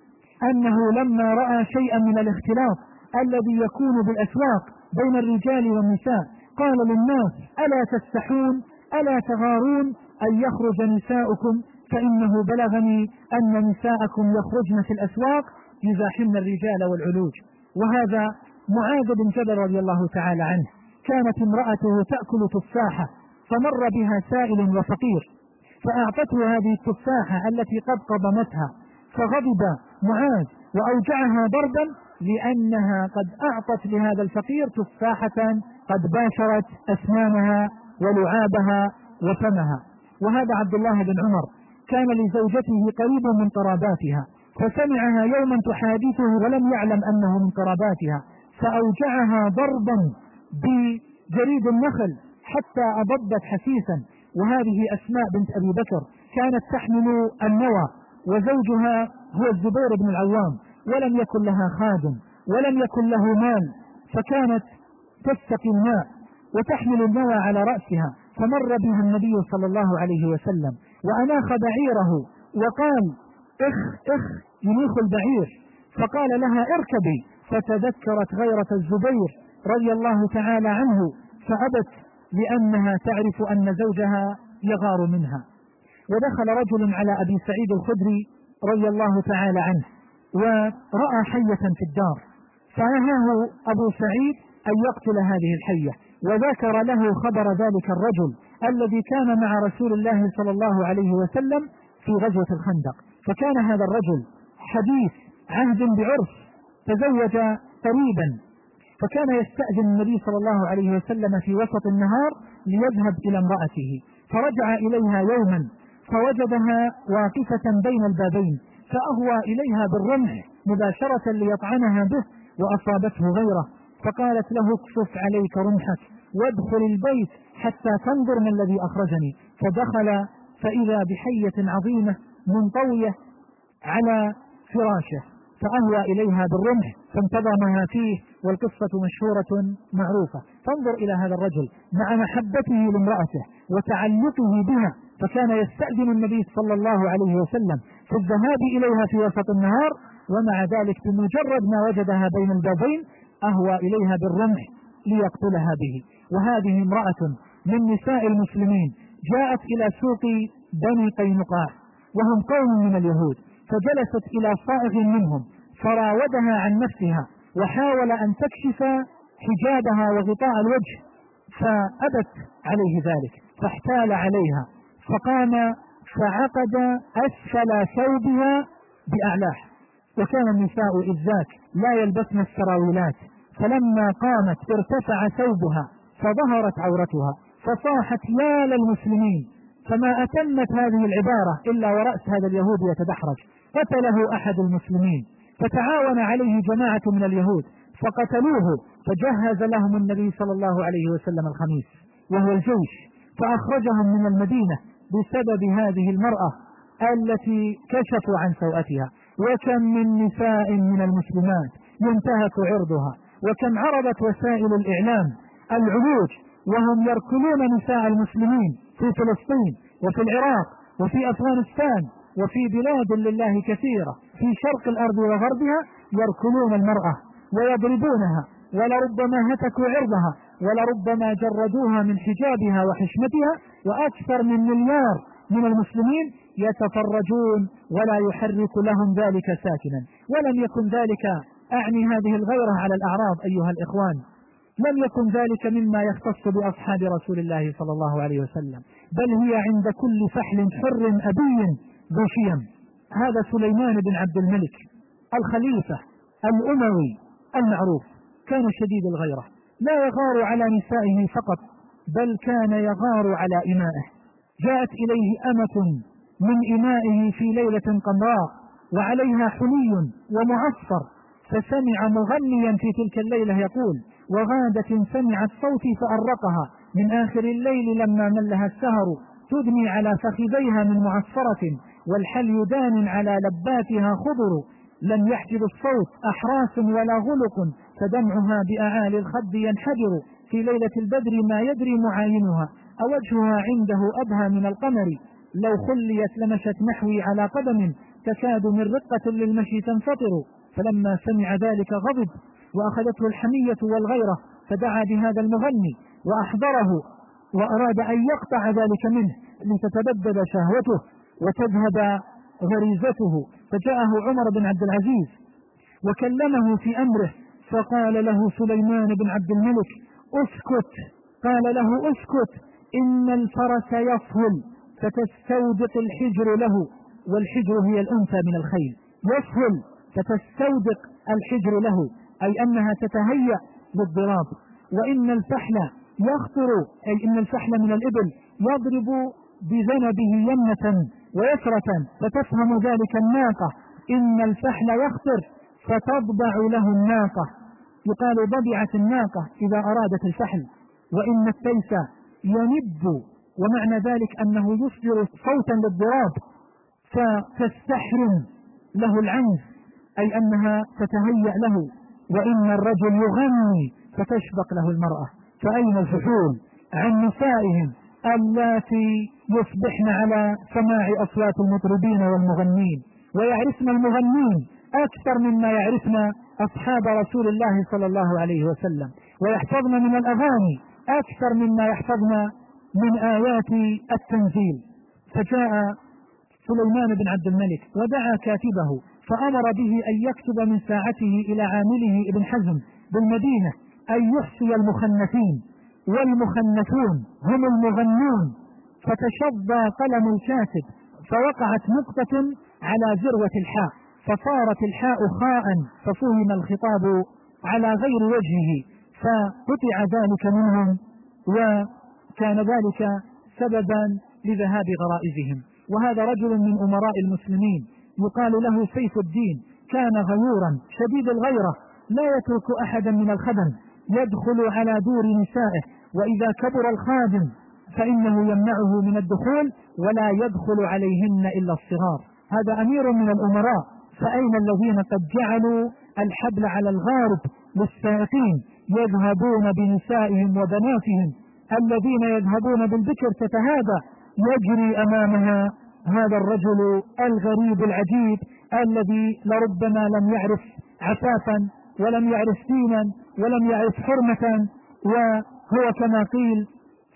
أنه لما رأى شيئا من الاختلاط الذي يكون بالأسواق بين الرجال والنساء قال للناس: ألا تستحون ألا تغارون أن يخرج نساؤكم، فإنه بلغني أن نساءكم يخرجن في الأسواق يزاحمن الرجال والعلوج. وهذا معاذ بن جبل رضي الله تعالى عنه كانت امرأته تأكل تفاحة فمر بها سائل وفقير فأعطته هذه التفاحة التي قد قضمتها، فغضب معاذ وأوجعها ضربا لأنها قد أعطت لهذا الفقير تفاحة قد باشرت أسنانها ولعابها وفمها. وهذا عبد الله بن عمر كان لزوجته قريب من قراباتها، فسمعها يوما تحادثه ولم يعلم أنه من قراباتها، فأوجعها ضربا بجريد النخل حتى أضبت حسيسا. وهذه أسماء بنت أبي بكر كانت تحمل النوى، وزوجها هو الزبير بن العوام، ولم يكن لها خادم ولم يكن له مال، فكانت تستقي الماء وتحمل النوى على رأسها، فمر بها النبي صلى الله عليه وسلم وأناخ بعيره وقال: اخ ينيخ البعير، فقال لها: اركبي، فتذكرت غيرة الزبير رضي الله تعالى عنه فأبت لأنها تعرف أن زوجها يغار منها. ودخل رجل على أبي سعيد الخدري رضي الله تعالى عنه ورأى حية في الدار، فنهاه أبو سعيد أن يقتل هذه الحية، وذكر له خبر ذلك الرجل الذي كان مع رسول الله صلى الله عليه وسلم في غزوة الخندق. فكان هذا الرجل حديث عهد بعرس، تزوج قريبا، فكان يستأذن النبي صلى الله عليه وسلم في وسط النهار ليذهب إلى امرأته، فرجع إليها يوما فوجدها واقفة بين البابين، فأهوى إليها بالرمح مباشرة ليطعنها به وأصابته غيره، فقالت له: اكشف عليك رمحك وادخل البيت حتى تنظر ما الذي أخرجني. فدخل فإذا بحية عظيمة منطوية على فراشه، فأهوى إليها بالرمح فانتظمها فيه، والقصة مشهورة معروفة. فانظر إلى هذا الرجل مع محبته لامرأته وتعلقه بها، فكان يستأذن النبي صلى الله عليه وسلم في الذهاب إليها في وسط النهار، ومع ذلك بمجرد ما وجدها بين البابين أهوى إليها بالرمح ليقتلها به. وهذه امرأة من نساء المسلمين جاءت إلى سوق بني قينقاع وهم قوم من اليهود، فجلست إلى صائغ منهم فراودها عن نفسها وحاول أن تكشف حجابها وغطاء الوجه، فأبت عليه ذلك، فاحتال عليها فقام فعقد أسفل ثوبها بأعلاه. وكان النساء إذ ذاك لا يلبسن السراويلات، فلما قامت ارتفع ثوبها فظهرت عورتها، فصاحت يا للمسلمين، فما أتمت هذه العبارة إلا ورأس هذا اليهود يتدحرج. قتله أحد المسلمين، فتعاون عليه جماعة من اليهود فقتلوه، فجهز لهم النبي صلى الله عليه وسلم الخميس وهو الجيش، فأخرجهم من المدينة بسبب هذه المرأة التي كشفوا عن سوءتها. وكم من نساء من المسلمات ينتهك عرضها، وكم عرضت وسائل الإعلام العروج وهم يركلون نساء المسلمين في فلسطين وفي العراق وفي أفغانستان وفي بلاد لله كثيرة في شرق الأرض وغربها، يركلون المرأة ويضربونها، ولربما هتكوا عرضها، ولربما جردوها من حجابها وحشمتها. وأكثر من 1 مليار من المسلمين يتفرجون ولا يحرك لهم ذلك ساكنا. ولم يكن ذلك، أعني هذه الغيرة على الأعراض أيها الإخوان، لم يكن ذلك مما يختص بأصحاب رسول الله صلى الله عليه وسلم، بل هي عند كل فحل حر أبي ذو شيم. هذا سليمان بن عبد الملك الخليفة الأموي المعروف كان شديد الغيرة، لا يغار على نسائه فقط بل كان يغار على إمائه. جاءت إليه أمة من إمائه في ليلة قمراء وعليها حلي ومعصفر، فسمع مغنيا في تلك الليلة يقول: وغادة سمعت صوتي فأرقها من آخر الليل لما ملها السهر، تدني على فخذيها من معصفرة والحلي دان على لباتها خضر، لم يحجب الصوت أحراس ولا غلق، فدمعها بأعالي الخد ينحدر، في ليلة البدر ما يدري معاينها، أوجهها عنده أبهى من القمر، لو خليت لمشت نحوي على قدم، تكاد من رقة للمشي تنفطر. فلما سمع ذلك غضب وأخذته الحمية والغيرة، فدعا بهذا المغني وأحضره وأراد أن يقطع ذلك منه لتتبدد شهوته وتذهب غريزته. فجاءه عمر بن عبد العزيز وكلمه في أمره، فقال له سليمان بن عبد الملك: اسكت. قال له: اسكت، إن الفرس يصهل فتستودق الحجر له، والحجر هي الأنثى من الخيل، يصهل فتستودق الحجر له، أي أنها تتهيأ للضراب. وإن الفحل يخطر، أي إن الفحل من الإبل يضرب بذنبه يمنة ويسرة، فتفهم ذلك الناقة، إن الفحل يخطر فتضبع له الناقة، يقال ضبعت الناقة إذا أرادت الفحل. وإن التيس يند، ومعنى ذلك أنه يصدر صوتا للضراب، فتستحرم له العنز، أي أنها تتهيأ له. وإن الرجل يغني فتشبق له المرأة. فأين الفحول عن نسائهم اللاتي يصبحن على سماع أصوات المطربين والمغنين، ويعرفن المغنين أكثر مما يعرفن أصحاب رسول الله صلى الله عليه وسلم، ويحفظن من الأغاني أكثر مما يحفظن من آيات التنزيل. فجاء سليمان بن عبد الملك ودعا كاتبه فأمر به أن يكتب من ساعته إلى عامله ابن حزم بالمدينة أن يحصي المخنثين، والمخنثون هم المغنون. فتشظى قلم الكاتب فوقعت نقطة على ذروة الحاء، فصارت الحاء خاء، ففهم الخطاب على غير وجهه، فقطع ذلك منهم، وكان ذلك سببا لذهاب غرائزهم. وهذا رجل من أمراء المسلمين يقال له سيف الدين، كان غيورا شديد الغيرة، لا يترك أحدا من الخدم، يدخل على دور نسائه وإذا كبر الخادم فإنه يمنعه من الدخول ولا يدخل عليهن إلا الصغار. هذا أمير من الأمراء، فأين الذين قد جعلوا الحبل على الغارب للسائقين يذهبون بنسائهم وبناتهم، الذين يذهبون بالبكر تتهادى يجري أمامها هذا الرجل الغريب العجيب الذي لربما لم يعرف عفافا ولم يعرف دينا ولم يعرف حرمة، وهو كما قيل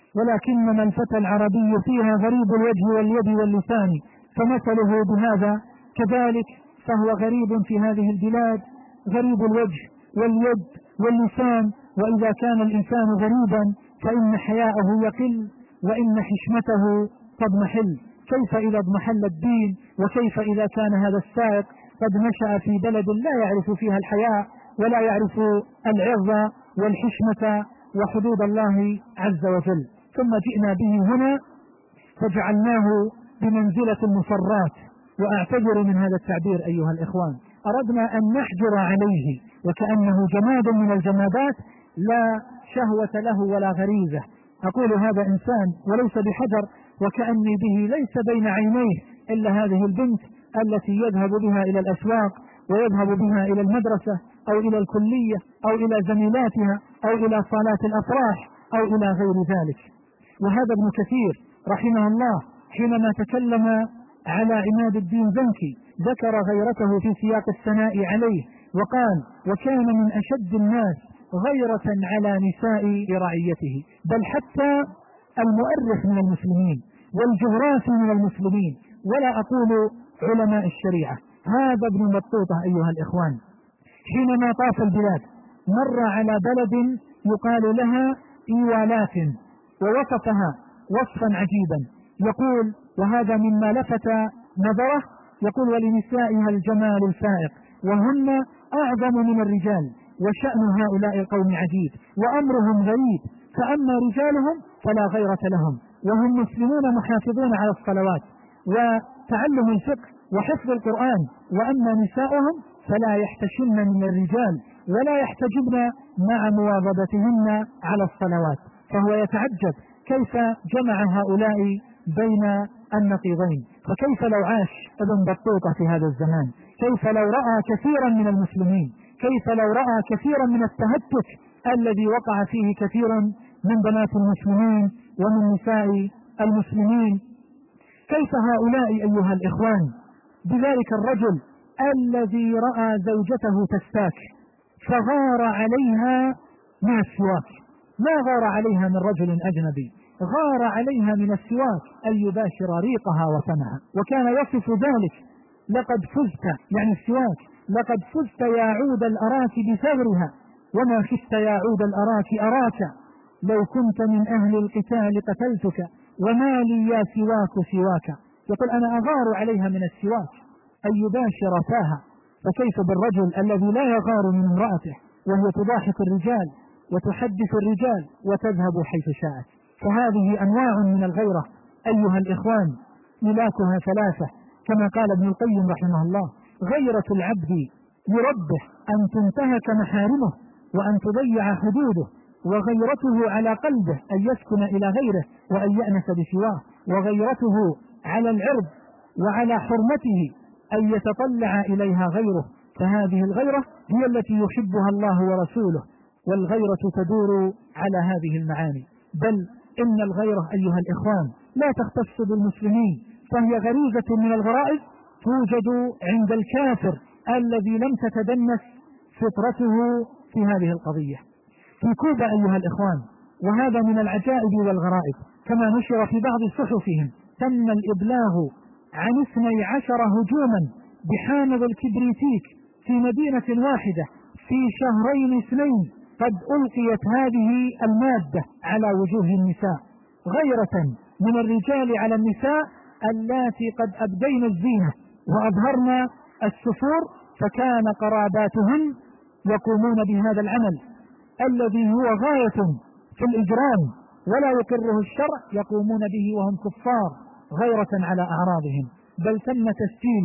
ولكنما الفتى العربي فيها غريب الوجه واليد واللسان، فمثله بهذا كذلك، فهو غريب في هذه البلاد، غريب الوجه واليد واللسان. وإذا كان الإنسان غريبا فإن حياءه يقل وإن حشمته تضمحل، كيف إذا اضمحل الدين؟ وكيف إذا كان هذا السائق قد نشأ في بلد لا يعرف فيها الحياء ولا يعرف العظة والحشمة وحدود الله عز وجل؟ ثم جئنا به هنا فجعلناه بمنزلة المصرات، وأعتذر من هذا التعبير أيها الإخوان، أردنا أن نحجر عليه وكأنه جماد من الجمادات لا شهوة له ولا غريزة. أقول هذا إنسان وليس بحجر، وكأني به ليس بين عينيه إلا هذه البنت التي يذهب بها إلى الأسواق ويذهب بها إلى المدرسة أو إلى الكلية أو إلى زميلاتها أو إلى صالات الأفراح أو إلى غير ذلك. وهذا ابن كثير رحمه الله حينما تكلم على عماد الدين زنكي ذكر غيرته في سياق الثناء عليه وقال: وكان من أشد الناس غيرة على نساء رعيته، بل حتى المؤرخ من المسلمين والجغرافي من المسلمين، ولا أقول علماء الشريعة. هذا ابن بطوطة أيها الإخوان حينما طاف البلاد مر على بلد يقال لها إيوالات، ووصفها وصفا عجيبا، يقول وهذا مما لفت نظره، يقول: ولنسائها الجمال الفائق وهن أعظم من الرجال، وشأن هؤلاء القوم عجيب وأمرهم غريب، فأما رجالهم فلا غيرة لهم، وهم مسلمون محافظون على الصلوات وتعلم الفقه وحفظ القرآن، وأما نساؤهم فلا يحتشمن من الرجال ولا يحتجبن مع مواظبتهن على الصلوات. فهو يتعجب كيف جمع هؤلاء بين النقيضين. فكيف لو عاش ابن بطوطة في هذا الزمان؟ كيف لو رأى كثيرا من المسلمين؟ كيف لو رأى كثيرا من التهتك الذي وقع فيه كثير من بنات المسلمين ومن نساء المسلمين؟ كيف هؤلاء أيها الإخوان بذلك الرجل الذي رأى زوجته تستاك فغار عليها من السواك؟ ما غار عليها من رجل أجنبي، غار عليها من السواك أن يباشر ريقها وفمها، وكان يصف ذلك: لقد فزت، يعني السواك، لقد فزت يا عود الأراك بثغرها، وما خفت يا عود الأراك أراك، لو كنت من أهل القتال قتلتك، وما لي يا سواك سواك. يقول: أنا أغار عليها من السواك أن يباشر فاها، فكيف بالرجل الذي لا يغار من امرأته وهي تضاحك الرجال وتحدث الرجال وتذهب حيث شاءت؟ فهذه أنواع من الغيرة أيها الإخوان، ملاكها ثلاثة كما قال ابن القيم رحمه الله: غيرة العبد لربه أن تنتهك محارمه وأن تضيع حدوده، وغيرته على قلبه أن يسكن إلى غيره وأن يأنس بسواه، وغيرته على العرض وعلى حرمته أن يتطلع إليها غيره. فهذه الغيرة هي التي يحبها الله ورسوله، والغيرة تدور على هذه المعاني. بل إن الغيرة أيها الإخوان لا تختص بالمسلمين، فهي غريزة من الغرائز توجد عند الكافر الذي لم تتدنس فطرته في هذه القضية. في كوبا أيها الإخوان، وهذا من العجائب والغرائب، كما نشر في بعض صحفهم، تم الإبلاغ عن 12 هجوما بحامض الكبريتيك في مدينة واحدة في شهرين 2 قد ألقيت هذه المادة على وجوه النساء، غيرة من الرجال على النساء اللاتي قد أبدين الزينة وأظهرن السفور، فكان قراباتهن يقومون بهذا العمل الذي هو غاية في الإجرام ولا يقره الشرع، يقومون به وهم كفار غيرة على أعراضهم. بل تم تسجيل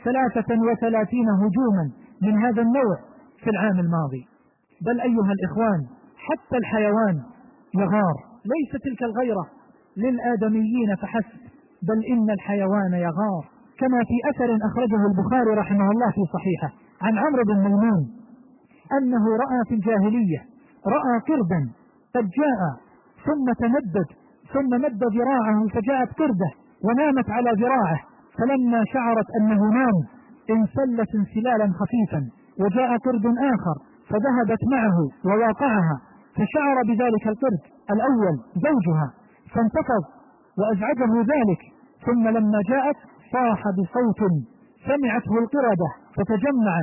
33 هجوما من هذا النوع في العام الماضي. بل أيها الإخوان حتى الحيوان يغار. ليس تلك الغيرة للآدميين فحسب، بل إن الحيوان يغار، كما في أثر أخرجه البخاري رحمه الله في صحيحه عن عمرو بن ميمون أنه رأى في الجاهلية قردا قد جاء ثم تمدد ثم مد ذراعه فجاءت قردة ونامت على ذراعه، فلما شعرت أنه نام انسلت انسلالا خفيفا، وجاء قرد آخر فذهبت معه وواقعها، فشعر بذلك القرد الأول زوجها فانتفض وأزعجه ذلك، ثم لما جاءت صاح بصوت سمعته القردة فتجمعت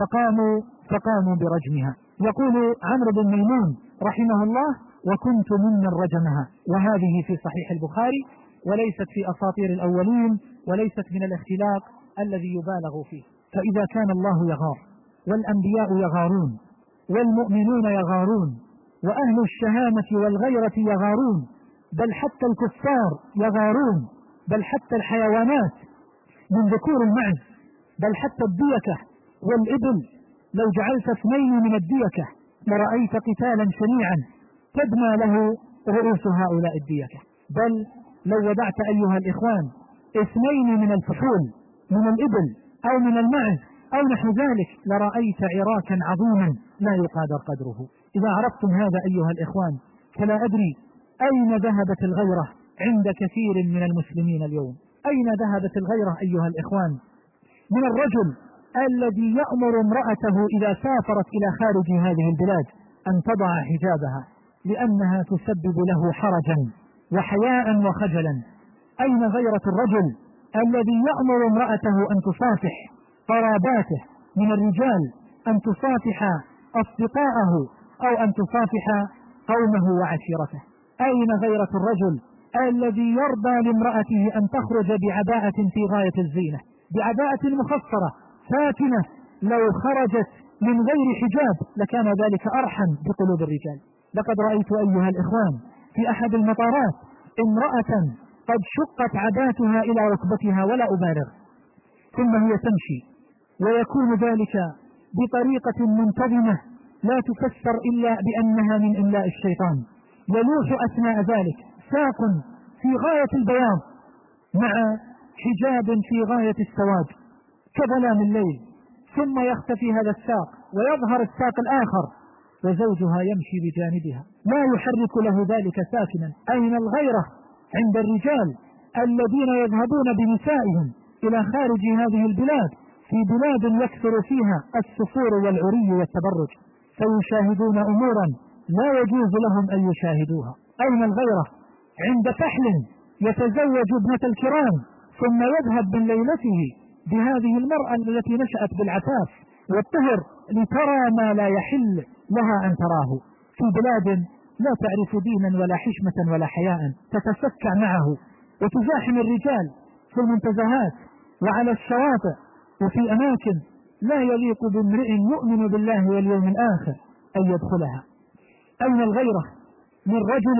فقاموا برجمها. يقول عمرو بن ميمون رحمه الله: وكنت ممن رجمها. وهذه في صحيح البخاري، وليست في أساطير الأولين، وليست من الاختلاق الذي يبالغ فيه. فإذا كان الله يغار والأنبياء يغارون والمؤمنون يغارون وأهل الشهامة والغيرة يغارون، بل حتى الكفار يغارون، بل حتى الحيوانات من ذكور المعز، بل حتى الديكة والإبل، لو جعلت 2 من الديكة لرأيت قتالا شنيعا تدمى له رؤوس هؤلاء الديكة. بل لو وضعت أيها الإخوان 2 من الفحول من الإبل أو من المعز أو نحو ذلك لرأيت عراكا عظيما لا يقادر قدره. إذا عرفتم هذا أيها الإخوان فلا أدري أين ذهبت الغيرة عند كثير من المسلمين اليوم. أين ذهبت الغيرة أيها الإخوان من الرجل الذي يأمر امرأته إذا سافرت إلى خارج هذه البلاد أن تضع حجابها لأنها تسبب له حرجا وحياء وخجلا؟ أين غيرة الرجل الذي يأمر امرأته أن تصافح قراباته من الرجال، أن تصافح أصدقاءه أو أن تصافح قومه وعشيرته؟ أين غيرة الرجل الذي يرضى لامرأته أن تخرج بعباءة في غاية الزينة، بعباءة مخصرة ساكنة، لو خرجت من غير حجاب لكان ذلك أرحم بقلوب الرجال؟ لقد رأيت أيها الإخوان في أحد المطارات امرأة قد شقت عباتها إلى ركبتها ولا أبالغ، ثم هي تمشي، ويكون ذلك بطريقة منتظمة لا تفسر إلا بأنها من إملاء الشيطان، يلوح أثناء ذلك ساق في غاية البياض مع حجاب في غاية السواد كظلام الليل، ثم يختفي هذا الساق ويظهر الساق الآخر وزوجها يمشي بجانبها لا يحرك له ذلك ساكنا. أين الغيرة عند الرجال الذين يذهبون بنسائهم إلى خارج هذه البلاد في بلاد يكثر فيها السفور والعري والتبرج، فيشاهدون أمورا لا يجوز لهم أن يشاهدوها؟ أين الغيرة عند فحل يتزوج ابنة الكرام ثم يذهب من ليلته بهذه المرأة التي نشأت بالعفاف والطهر لترى ما لا يحل لها أن تراه في بلاد لا تعرف دينا ولا حشمة ولا حياء، تتسكع معه وتزاحم الرجال في المنتزهات وعلى الشواطئ وفي أماكن لا يليق بامرئ يؤمن بالله واليوم الآخر أن يدخلها. أين الغيرة من رجل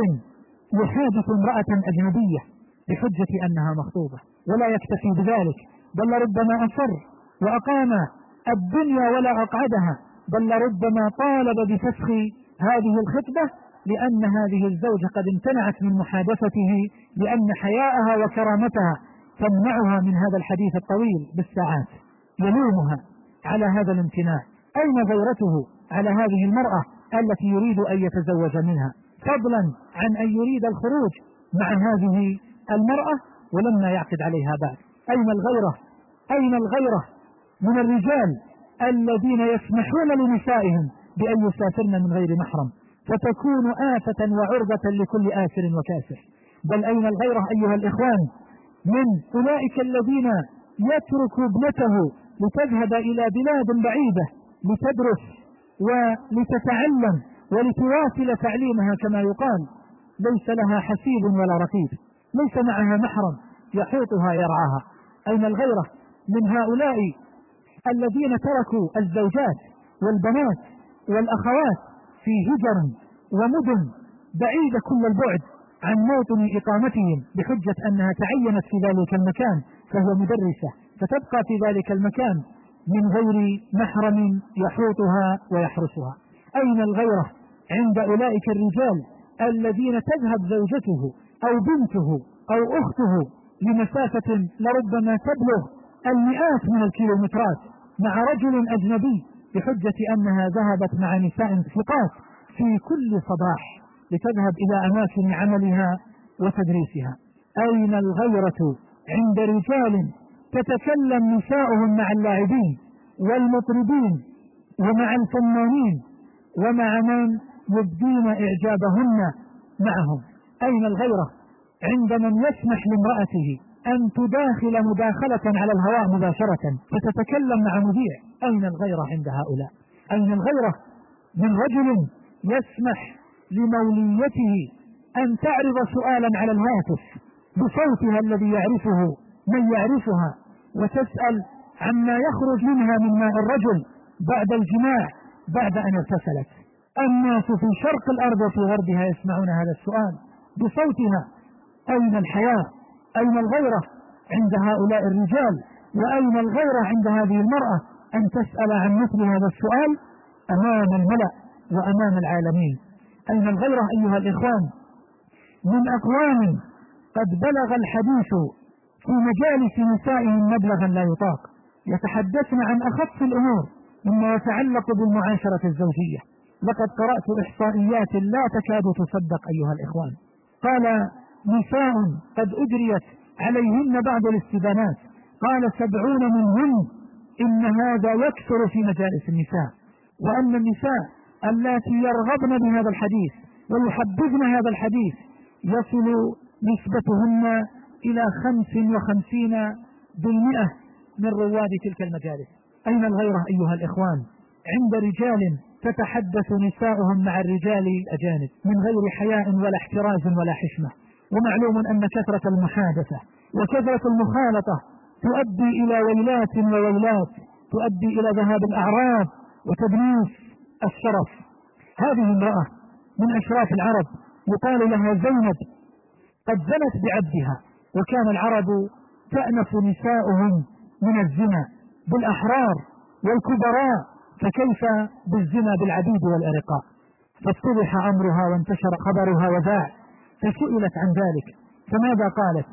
يحادث امرأة أجنبية بحجة أنها مخطوبة، ولا يكتفي بذلك، بل ربما أصر وأقام الدنيا ولا أقعدها، بل ربما طالب بفسخ هذه الخطبة لأن هذه الزوجة قد امتنعت من محادثته لأن حياءها وكرامتها تمنعها من هذا الحديث الطويل بالساعات، يلومها على هذا الامتناع. أين غيرته على هذه المرأة التي يريد أن يتزوج منها، فضلا عن أن يريد الخروج مع هذه المرأة ولما يعقد عليها بعد؟ أين الغيرة؟ أين الغيرة من الرجال الذين يسمحون لنسائهم بأن يسافرن من غير محرم فتكون آفة وعرضة لكل آسر وكاسر؟ بل أين الغيرة أيها الإخوان من أولئك الذين يترك ابنته لتذهب إلى بلاد بعيدة لتدرس ولتتعلم ولتواصل تعليمها كما يقال، ليس لها حسيب ولا رقيب، ليس معها محرم يحوطها يرعاها؟ أين الغيرة من هؤلاء الذين تركوا الزوجات والبنات والأخوات في هجر ومدن بعيدة كل البعد عن موطن إقامتهم بحجة أنها تعينت في ذلك المكان فهو مدرسة، فتبقى في ذلك المكان من غير محرم يحوطها ويحرسها؟ أين الغيرة عند أولئك الرجال الذين تذهب زوجته أو بنته أو أخته لمسافة لربما تبلغ المئات من الكيلومترات مع رجل أجنبي بحجة أنها ذهبت مع نساء ثقات في كل صباح لتذهب إلى أماكن عملها وتدريسها. أين الغيرة عند رجال تتكلم نساؤهم مع اللاعبين والمطربين ومع الفنانين ومع من يبدين إعجابهن معهم؟ أين الغيرة عند من يسمح لامرأته أن تداخل مداخلة على الهواء مباشرة فتتكلم مع مذيع؟ أين الغيرة عند هؤلاء؟ أين الغيرة من رجل يسمح لموليته أن تعرض سؤالا على الهاتف بصوتها الذي يعرفه من يعرفها وتسأل عما يخرج منها من ماء الرجل بعد الجماع بعد أن اغتسلت؟ الناس في شرق الأرض وفي غربها يسمعون هذا السؤال بصوتها. أين الحياة؟ أين الغيرة عند هؤلاء الرجال؟ وأين الغيرة عند هذه المرأة أن تسأل عن مثل هذا السؤال أمام الملأ وأمام العالمين؟ أين الغيرة أيها الإخوان من أقوام قد بلغ الحديث في مجالس نسائهم مبلغا لا يطاق، يتحدثن عن أخف الأمور مما يتعلق بالمعاشرة الزوجية. لقد قرأت إحصائيات لا تكاد تصدق أيها الإخوان. قال نساء قد أجريت عليهن بعض الاستبانات، قال 70 منهن إن هذا يكثر في مجالس النساء، وأن النساء اللاتي يرغبن بهذا الحديث ويحبذن هذا الحديث يصل نسبتهن إلى 55% من رواد تلك المجالس. أين الغيرة أيها الإخوان عند رجال تتحدث نساؤهم مع الرجال الأجانب من غير حياء ولا احتراز ولا حشمة؟ ومعلوم أن كثرة المحادثة وكثرة المخالطة تؤدي إلى ويلات وويلات، تؤدي إلى ذهاب الأعراض وتدنيس الشرف. هذه امرأة من أشراف العرب يقال لها زينب قد زنت بعبدها، وكان العرب تأنف نساؤهم من الزنا بالأحرار والكبراء، فكيف بالزنا بالعبيد والأرقاء؟ فاتضح أمرها وانتشر خبرها وذاع، فسئلت عن ذلك فماذا قالت؟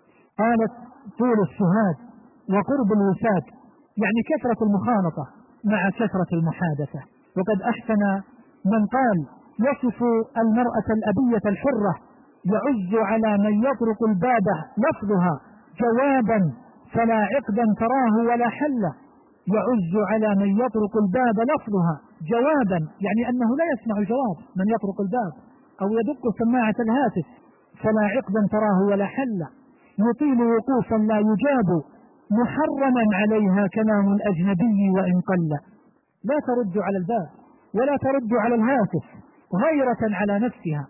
قالت طول السهاد وقرب الوساد، يعني كثرة المخالطة مع كثرة المحادثة. وقد أحسن من قال يصف المرأة الأبية الحرة يعز على من يطرق الباب لفظها جوابا فلا عقدا تراه ولا حلة. يعز على من يطرق الباب لفظها جوابا، يعني أنه لا يسمع الجواب من يطرق الباب أو يدق سماعة الهاتف، فلا عقدا تراه ولا حلة. يطيل وقوفا لا يجاب، محرما عليها كلام الأجنبي وإن قل. لا ترد على الباب ولا ترد على الهاتف، غيرة على نفسها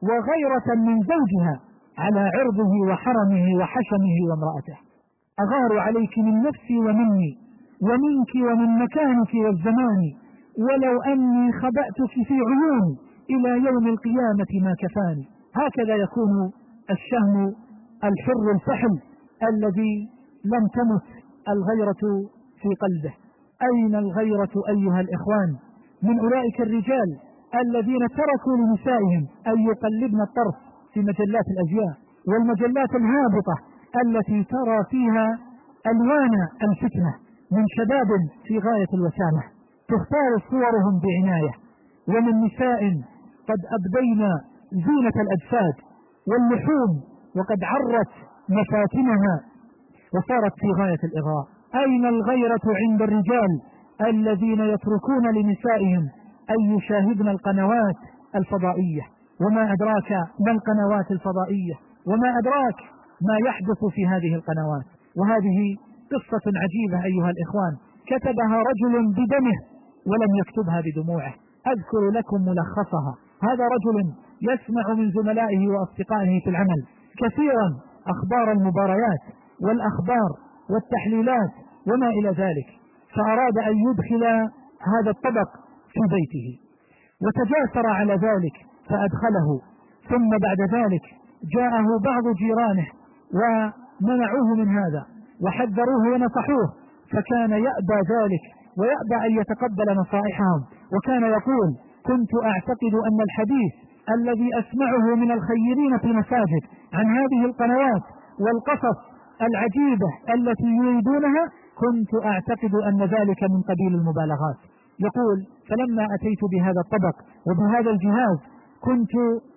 وغيرة من زوجها على عرضه وحرمه وحشمه وامرأته. أغار عليك من نفسي ومني ومنك ومن مكانك والزمان، ولو أني خبأتك في عيوني إلى يوم القيامة ما كفاني. هكذا يكون الشهم الحر الفحل الذي لم تمت الغيرة في قلبه. أين الغيرة أيها الإخوان من أولئك الرجال الذين تركوا لنسائهم أن يقلبن الطرف في مجلات الأزياء والمجلات الهابطة التي ترى فيها ألوان الفتنة من شباب في غاية الوسامة، تختار صورهم بعناية، ومن نساء قد أبدين زينة الأجساد واللحوم وقد عرت مفاتنها وصارت في غاية الإغراء. أين الغيرة عند الرجال الذين يتركون لنسائهم أن يشاهدن القنوات الفضائية؟ وما أدراك ما القنوات الفضائية، وما أدراك ما يحدث في هذه القنوات؟ وهذه قصة عجيبة أيها الإخوان، كتبها رجل بدمه ولم يكتبها بدموعه. أذكر لكم ملخصها. هذا رجل يسمع من زملائه وأصدقائه في العمل كثيرا أخبار المباريات والأخبار والتحليلات وما إلى ذلك، فأراد أن يدخل هذا الطبق في بيته وتجاسر على ذلك فأدخله، ثم بعد ذلك جاءه بعض جيرانه ومنعوه من هذا وحذروه ونصحوه، فكان يأبى ذلك ويأبى أن يتقبل نصائحهم، وكان يقول: كنت أعتقد أن الحديث الذي أسمعه من الخيرين في المساجد عن هذه القنوات والقصص العجيبة التي يريدونها كنت أعتقد أن ذلك من قبيل المبالغات. يقول فلما أتيت بهذا الطبق وبهذا الجهاز كنت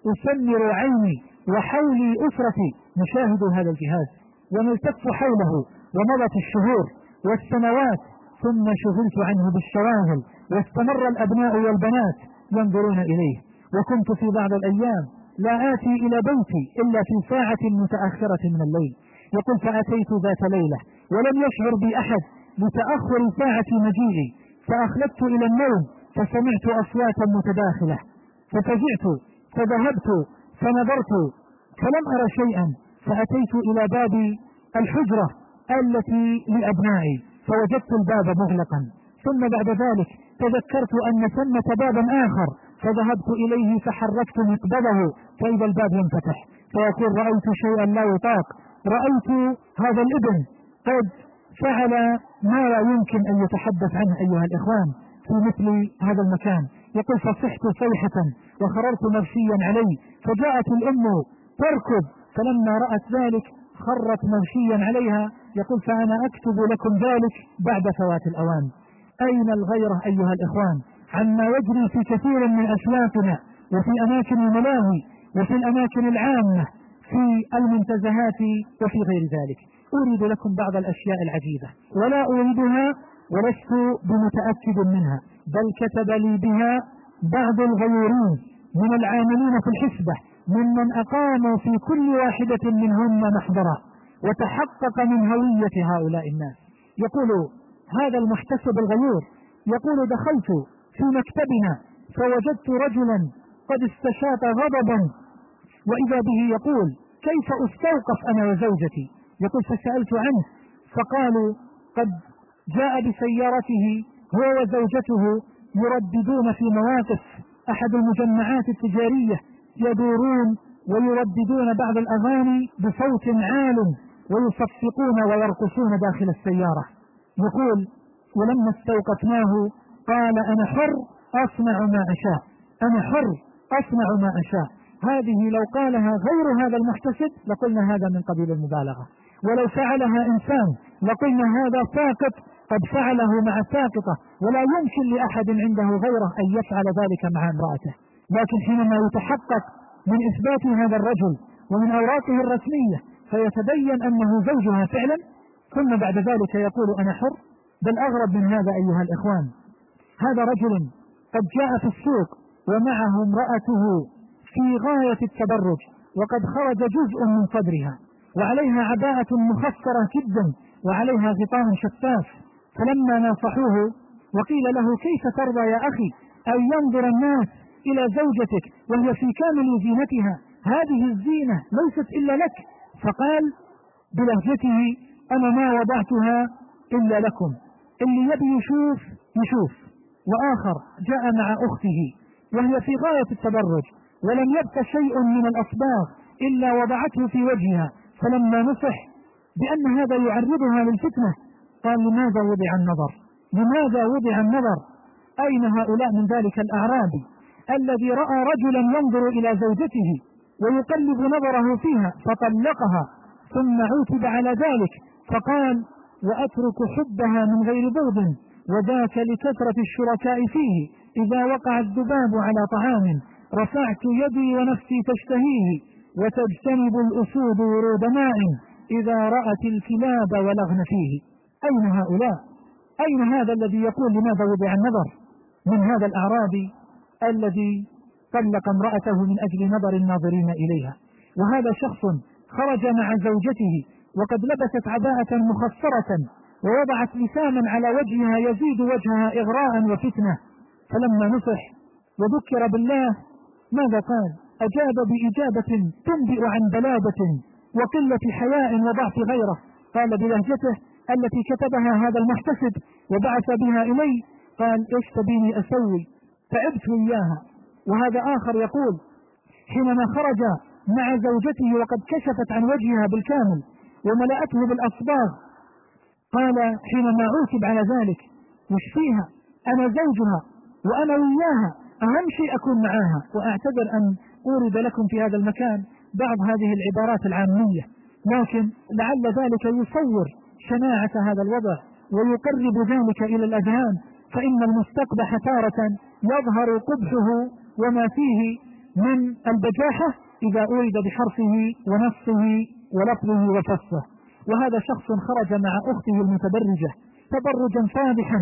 أسمر عيني وحولي أسرتي نشاهد هذا الجهاز ونلتف حوله، ومضت الشهور والسنوات ثم شغلت عنه بالشواغل، واستمر الأبناء والبنات ينظرون إليه، وكنت في بعض الأيام لا آتي إلى بيتي إلا في ساعة متأخرة من الليل. يقول فأتيت ذات ليلة ولم يشعر بي أحد بتأخر ساعة مجيئي، فأخلدت إلى النوم فسمعت أصواتا متداخلة، ففزعت فذهبت فنظرت فلم أرى شيئا، فأتيت إلى باب الحجرة التي لأبنائي فوجدت الباب مغلقا، ثم بعد ذلك تذكرت أن ثمة بابا آخر فذهبت إليه فحركت مقبضه فإذا الباب ينفتح، فيقول رأيت شيئا لا يطاق، رأيت هذا الابن قد فعل ما لا يمكن أن يتحدث عنه أيها الإخوان في مثل هذا المكان. يقول فصحت صيحة وخررت مغشيا علي، فجاءت الأم تركض فلما رأت ذلك خرت مغشيا عليها. يقول فأنا أكتب لكم ذلك بعد فوات الأوان. أين الغيرة أيها الإخوان عما يجري في كثير من أسواقنا وفي أماكن الملاهي وفي الأماكن العامة في المنتزهات وفي غير ذلك؟ أريد لكم بعض الأشياء العجيبة ولا أريدها ولست بمتأكد منها، بل كتب لي بها بعض الغيورين من العاملين في الحسبة ممن أقاموا في كل واحدة منهن محضرا وتحقق من هوية هؤلاء الناس. يقول هذا المحتسب الغيور يقول دخلت في مكتبنا فوجدت رجلا قد استشاط غضبا وإذا به يقول كيف أستوقف أنا وزوجتي؟ يقول فسألت عنه فقالوا قد جاء بسيارته هو وزوجته يرددون في مواقف أحد المجمعات التجارية، يدورون ويرددون بعض الأغاني بصوت عال ويصفقون ويرقصون داخل السيارة. يقول ولما استوقفناه قال أنا حر أصنع ما أشاء، أنا حر أصنع ما أشاء. هذه لو قالها غير هذا المحتسب لقلنا هذا من قبيل المبالغة، ولو فعلها إنسان لقلنا هذا ساقط قد فعله مع ساقطة، ولا يمكن لأحد عنده غيره أن يفعل ذلك مع امرأته. لكن حينما يتحقق من إثبات هذا الرجل ومن أوراقه الرسمية فيتبين أنه زوجها فعلا، ثم بعد ذلك يقول أنا حر. بل أغرب من هذا أيها الإخوان، هذا رجل قد جاء في السوق ومعه امرأته في غاية التبرج وقد خرج جزء من صدرها وعليها عباءة مخصرة جدا وعليها غطاء شفاف، فلما ناصحوه وقيل له كيف ترضى يا أخي أن ينظر الناس إلى زوجتك وهي في كامل زينتها، هذه الزينة ليست إلا لك، فقال بلهجته أنا ما وضعتها إلا لكم، اللي يبي يشوف يشوف. وآخر جاء مع أخته وهي في غاية التبرج ولم يبق شيء من الأصباغ إلا وضعته في وجهها، فلما نصح بأن هذا يعرضها للفتنة قال لماذا وضع النظر؟ لماذا وضع النظر؟ أين هؤلاء من ذلك الأعرابي الذي رأى رجلا ينظر إلى زوجته ويقلب نظره فيها فطلقها ثم عوتب على ذلك فقال وأترك حبها من غير بغض وذاك لكثرة الشركاء فيه، إذا وقع الذباب على طعام رفعت يدي ونفسي تشتهيه وتجتنب الأسود ورود ماء إذا رأت الكلاب ولغن فيه. أين هؤلاء؟ أين هذا الذي يقول لماذا وضع النظر؟ من هذا الأعرابي الذي طلق امرأته من أجل نظر الناظرين إليها. وهذا شخص خرج مع زوجته وقد لبست عباءة مخصرة ووضعت لسانا على وجهها يزيد وجهها إغراء وفتنة، فلما نصح وذكر بالله ماذا قال؟ أجاب بإجابة تنبئ عن بلادة وقلة حياء وضعف غيره. قال بلهجته التي كتبها هذا المحتسب وبعث بها إلي، قال إيش تبيني أسوي؟ تعبت إياها. وهذا آخر يقول حينما خرج مع زوجته وقد كشفت عن وجهها بالكامل وملأته بالأصباغ قال حينما عوتب على ذلك مش فيها، أنا زوجها وأنا وياها، أهم شيء أكون معاها، وأعتذر أن أورد لكم في هذا المكان بعض هذه العبارات العامية، لكن لعل ذلك يصور شناعة هذا الوضع ويقرب ذلك إلى الأذهان، فإن المستقبح تارة يظهر قبحه وما فيه من البجاحة إذا أورد بحرفه ونصه ولفظه وفصه. وهذا شخص خرج مع أخته المتبرجة تبرجا فادحا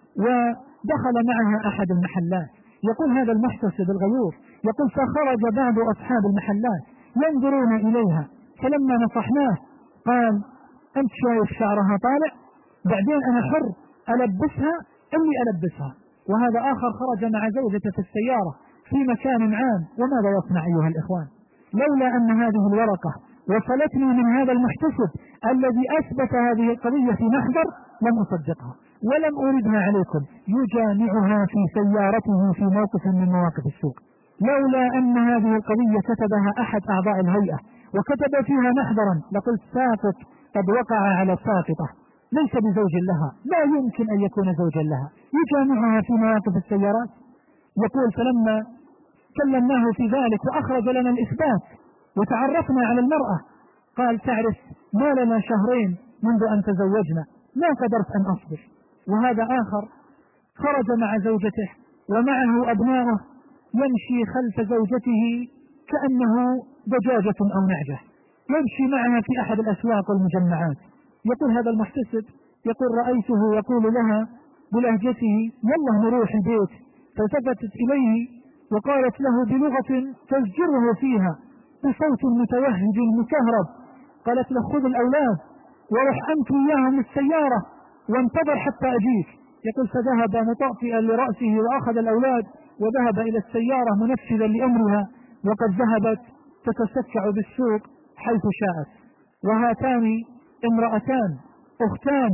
ودخل معها أحد المحلات. يقول هذا المحتسب الغيور، يقول فخرج بعض أصحاب المحلات ينظرون إليها، فلما نصحناه قال أنت شايف شعرها طالع، بعدين أنا حر ألبسها اللي ألبسها. وهذا آخر خرج مع زوجته في السيارة في مكان عام، وماذا يصنع أيها الإخوان؟ لولا أن هذه الورقة وصلتني من هذا المحتسب الذي أثبت هذه القضية في محضر لم أصدقها ولم أوردها عليكم. يجامعها في سيارته في موقف من مواقف السوق. لولا أن هذه القضية كتبها أحد أعضاء الهيئة وكتب فيها محضرا لقلت ساقط قد وقع على ساقطة، ليس بزوج لها، لا يمكن أن يكون زوجا لها. يجامعها في مواقف السيارات. يقول فلما كلمناه في ذلك وأخرج لنا الإثبات وتعرفنا على المرأة قال تعرف ما لنا شهرين منذ أن تزوجنا ما قدرت أن أصبر. وهذا آخر خرج مع زوجته ومعه أبنائه يمشي خلف زوجته كأنه دجاجة أو نعجة، يمشي معها في أحد الأسواق والمجمعات. يقول هذا المحتسب يقول رأيته يقول لها بلهجته يلا نروح البيت، فالتفتت إليه وقالت له بلغة تزجره فيها بصوت متوهج مكهرب، قالت له خذ الأولاد وروح أنت وياهم للسيارة وانتظر حتى أجيك. يقول فذهب مطأطئا لرأسه وأخذ الأولاد وذهب إلى السيارة منفذا لأمرها، وقد ذهبت تتسكع بالسوق حيث شاءت. وهاتان امرأتان أختان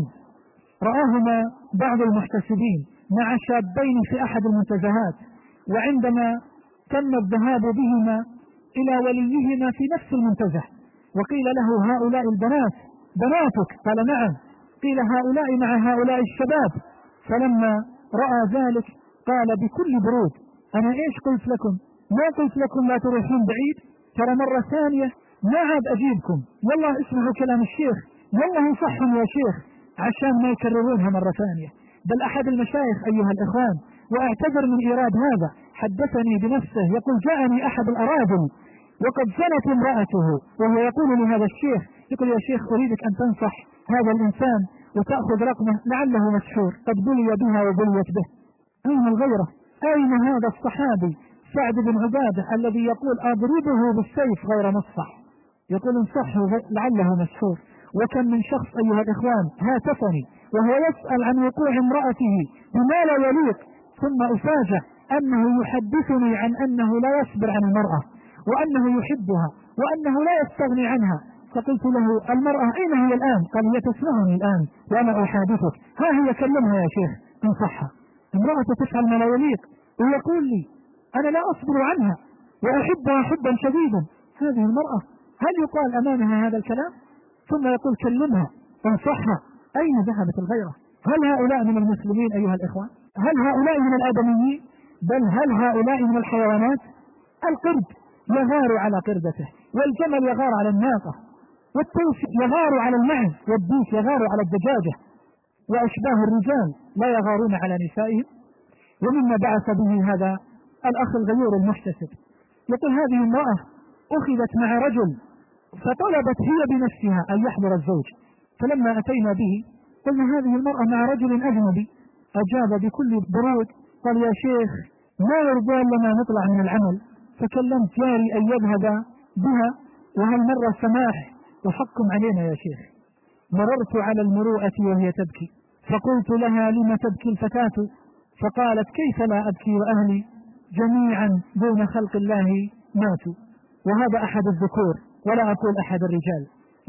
رآهما بعض المحتسبين مع شابين في أحد المنتزهات، وعندما تم الذهاب بهما إلى وليهما في نفس المنتزه وقيل له هؤلاء البنات بناتك، قال نعم، قيل هؤلاء مع هؤلاء الشباب. فلما رأى ذلك قال بكل برود أنا إيش قلت لكم؟ ما قلت لكم لا تروحون بعيد؟ ترى مرة ثانية ما عاد أجيبكم، يلا اسمعوا كلام الشيخ، يلا انصحهم يا شيخ عشان ما يكررونها مرة ثانية. بل أحد المشايخ أيها الإخوان وأعتذر من إيراد هذا حدثني بنفسه يقول جاءني أحد الأراذل وقد زنت امرأته وهو يقول لهذا الشيخ يقول يا شيخ أريدك أن تنصح هذا الإنسان وتأخذ رقمه لعله مسحور قد بلي بها وبليت به. أين الغيرة؟ أين هذا الصحابي سعد بن عبادة الذي يقول أضربه بالسيف غير مصفح، يقول انصحه لعله مسحور. وكم من شخص أيها الإخوان هاتفني وهو يسأل عن وقوع امرأته بما لا يليق، ثم أفاجأ أنه يحدثني عن أنه لا يصبر عن المرأة وأنه يحبها وأنه لا يستغني عنها. فقلت له المرأة أين هي الآن؟ قال هي تسمعني الآن وأنا أحادثك، ها هي كلمها يا شيخ انصحها. امرأة تفعل ما لا يليق ويقول لي أنا لا أصبر عنها وأحبها حبا شديدا. هذه المرأة هل يقال أمامها هذا الكلام؟ ثم يقول كلمها انصحها. أين ذهبت الغيرة؟ هل هؤلاء من المسلمين أيها الإخوان؟ هل هؤلاء من الآدميين؟ بل هل هؤلاء من الحيوانات؟ القرد يغار على قردته، والجمل يغار على الناقة، والتوس يغار على المعز، والديك يغار على الدجاجة، وأشباه الرجال لا يغارون على نسائهم. ومما بعث به هذا الأخ الغيور المحتسب يقول هذه امرأة أخذت مع رجل فطلبت هي بنفسها أن يحضر الزوج، فلما أتينا به قلنا هذه المرأة مع رجل أجنبي، أجاب بكل برود قال يا شيخ ما يرضى لنا نطلع من العمل، فكلمت جاري أن يذهب بها وهل مر سماح وحكم علينا يا شيخ. مررت على المروءة وهي تبكي فقلت لها لم تبكي الفتاة؟ فقالت كيف لا أبكي وأهلي جميعا دون خلق الله ماتوا. وهذا أحد الذكور ولا أقول أحد الرجال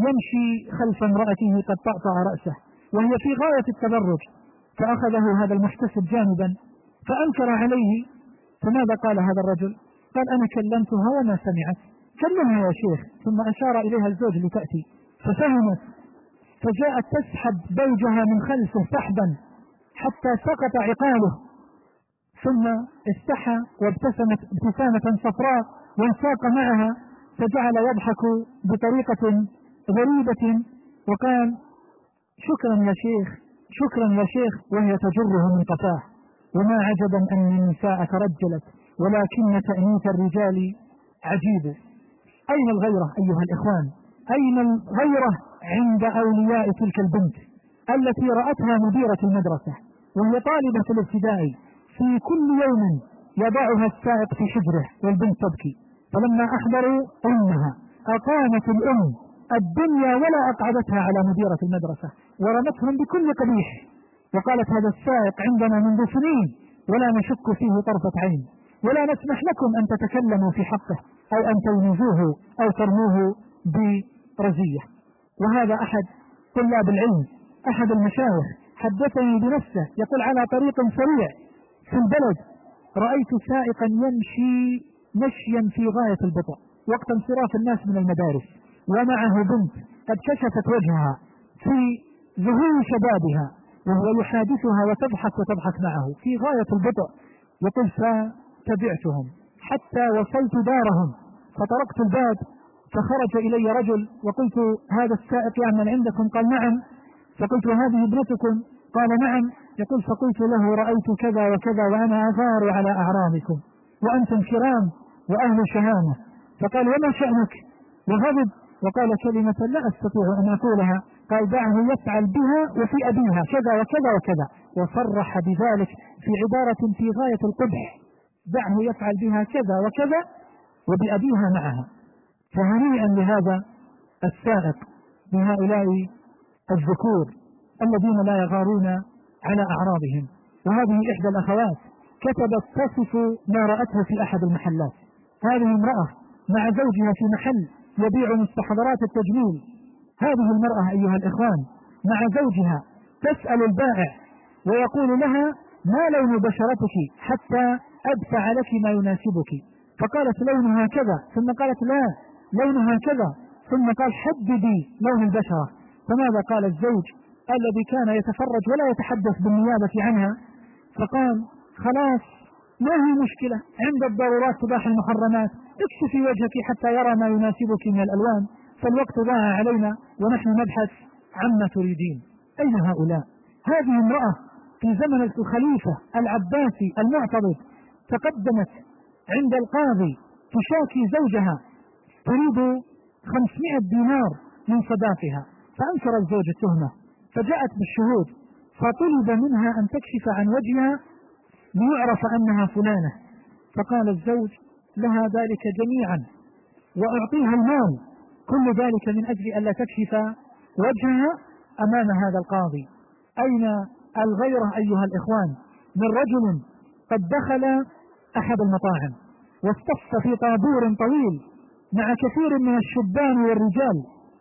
يمشي خلف امرأته قد طأطأ رأسه وهي في غاية التبرج، فأخذه هذا المحتسب جانبا فأنكر عليه. فماذا قال هذا الرجل؟ قال أنا كلمتها وما سمعت، كلمها يا شيخ. ثم أشار إليها الزوج لتأتي ففهمت، فجاءت تسحب زوجها من خلفه سحبا حتى سقط عقاله، ثم استحى وابتسمت ابتسامة صفراء وانساق معها، فجعل يضحك بطريقة غريبة وقال: شكرا يا شيخ، شكرا يا شيخ، وهي تجره من قفاه. وما عجبا أن النساء ترجلت، ولكن تأنيث الرجال عجيب. أين الغيرة أيها الإخوان؟ أين الغيرة عند أولياء تلك البنت التي رأتها مديرة المدرسة وهي طالبة الابتدائي في كل يوم يضعها السائق في حجره والبنت تبكي؟ فلما أحضروا أمها أقامت الأم الدنيا ولا أقعدتها على مديرة المدرسة ورمتهم بكل قبيح، وقالت: هذا السائق عندنا منذ سنين ولا نشك فيه طرفة عين، ولا نسمح لكم أن تتكلموا في حقه أو أن تلمزوه أو ترموه برزية. وهذا أحد طلاب العلم، أحد المشايخ، حدثني بنفسه يقول: على طريق سريع في البلد رأيت سائقا يمشي مشيا في غاية البطء وقت انصراف الناس من المدارس، ومعه بنت قد كشفت وجهها في ذهول شبابها وهو يحادثها وتضحك معه في غاية البطء. يقول: فتبعتهم حتى وصلت دارهم فطرقت الباب فخرج إلي رجل وقلت: هذا السائق يعمل عندكم؟ قال: نعم. فقلت: هذه ابنتكم؟ قال: نعم. يقول: فقلت له: رأيت كذا وكذا وأنا أغار على أعراضكم وأنتم كرام وأهل شهامة. فقال: وما شأنك؟ وغضب وقال كلمة لا أستطيع أن أقولها. قال: دعه يفعل بها وفي أبيها كذا وكذا وكذا، وصرح بذلك في عبارة في غاية القبح: دعه يفعل بها كذا وكذا وبأبيها معها. فهنيئا لهذا السائق بهؤلاء الذكور الذين لا يغارون على أعراضهم. وهذه إحدى الأخوات كتبت تصف ما رأته في أحد المحلات. هذه امرأة مع زوجها في محل يبيع مستحضرات التجميل. هذه المرأة أيها الإخوان مع زوجها تسأل البائع ويقول لها: ما لون بشرتك حتى أدفع لك ما يناسبك؟ فقالت: لونها كذا، ثم قالت: لا لونها كذا، ثم قال: حددي لون البشرة. فماذا قال الزوج الذي كان يتفرج ولا يتحدث بالنيابة عنها؟ فقال: خلاص ما هي مشكلة، عند الضرورات تباح المحرمات، اكشفي وجهك حتى يرى ما يناسبك من الألوان، فالوقت ضاع علينا ونحن نبحث عما تريدين. أين هؤلاء؟ هذه امرأة في زمن الخليفة العباسي المعتضد تقدمت عند القاضي تشاكي زوجها تريد 500 دينار من صداقها، فأنكر الزوج التهمة، فجاءت بالشهود فطلب منها أن تكشف عن وجهها ليعرف أنها فلانة. فقال الزوج: لها ذلك جميعا وأعطيها المال، كل ذلك من أجل ألا تكشف وجهها أمام هذا القاضي. أين الغيرة أيها الإخوان من رجل قد دخل أحد المطاعم واصطف في طابور طويل مع كثير من الشبان والرجال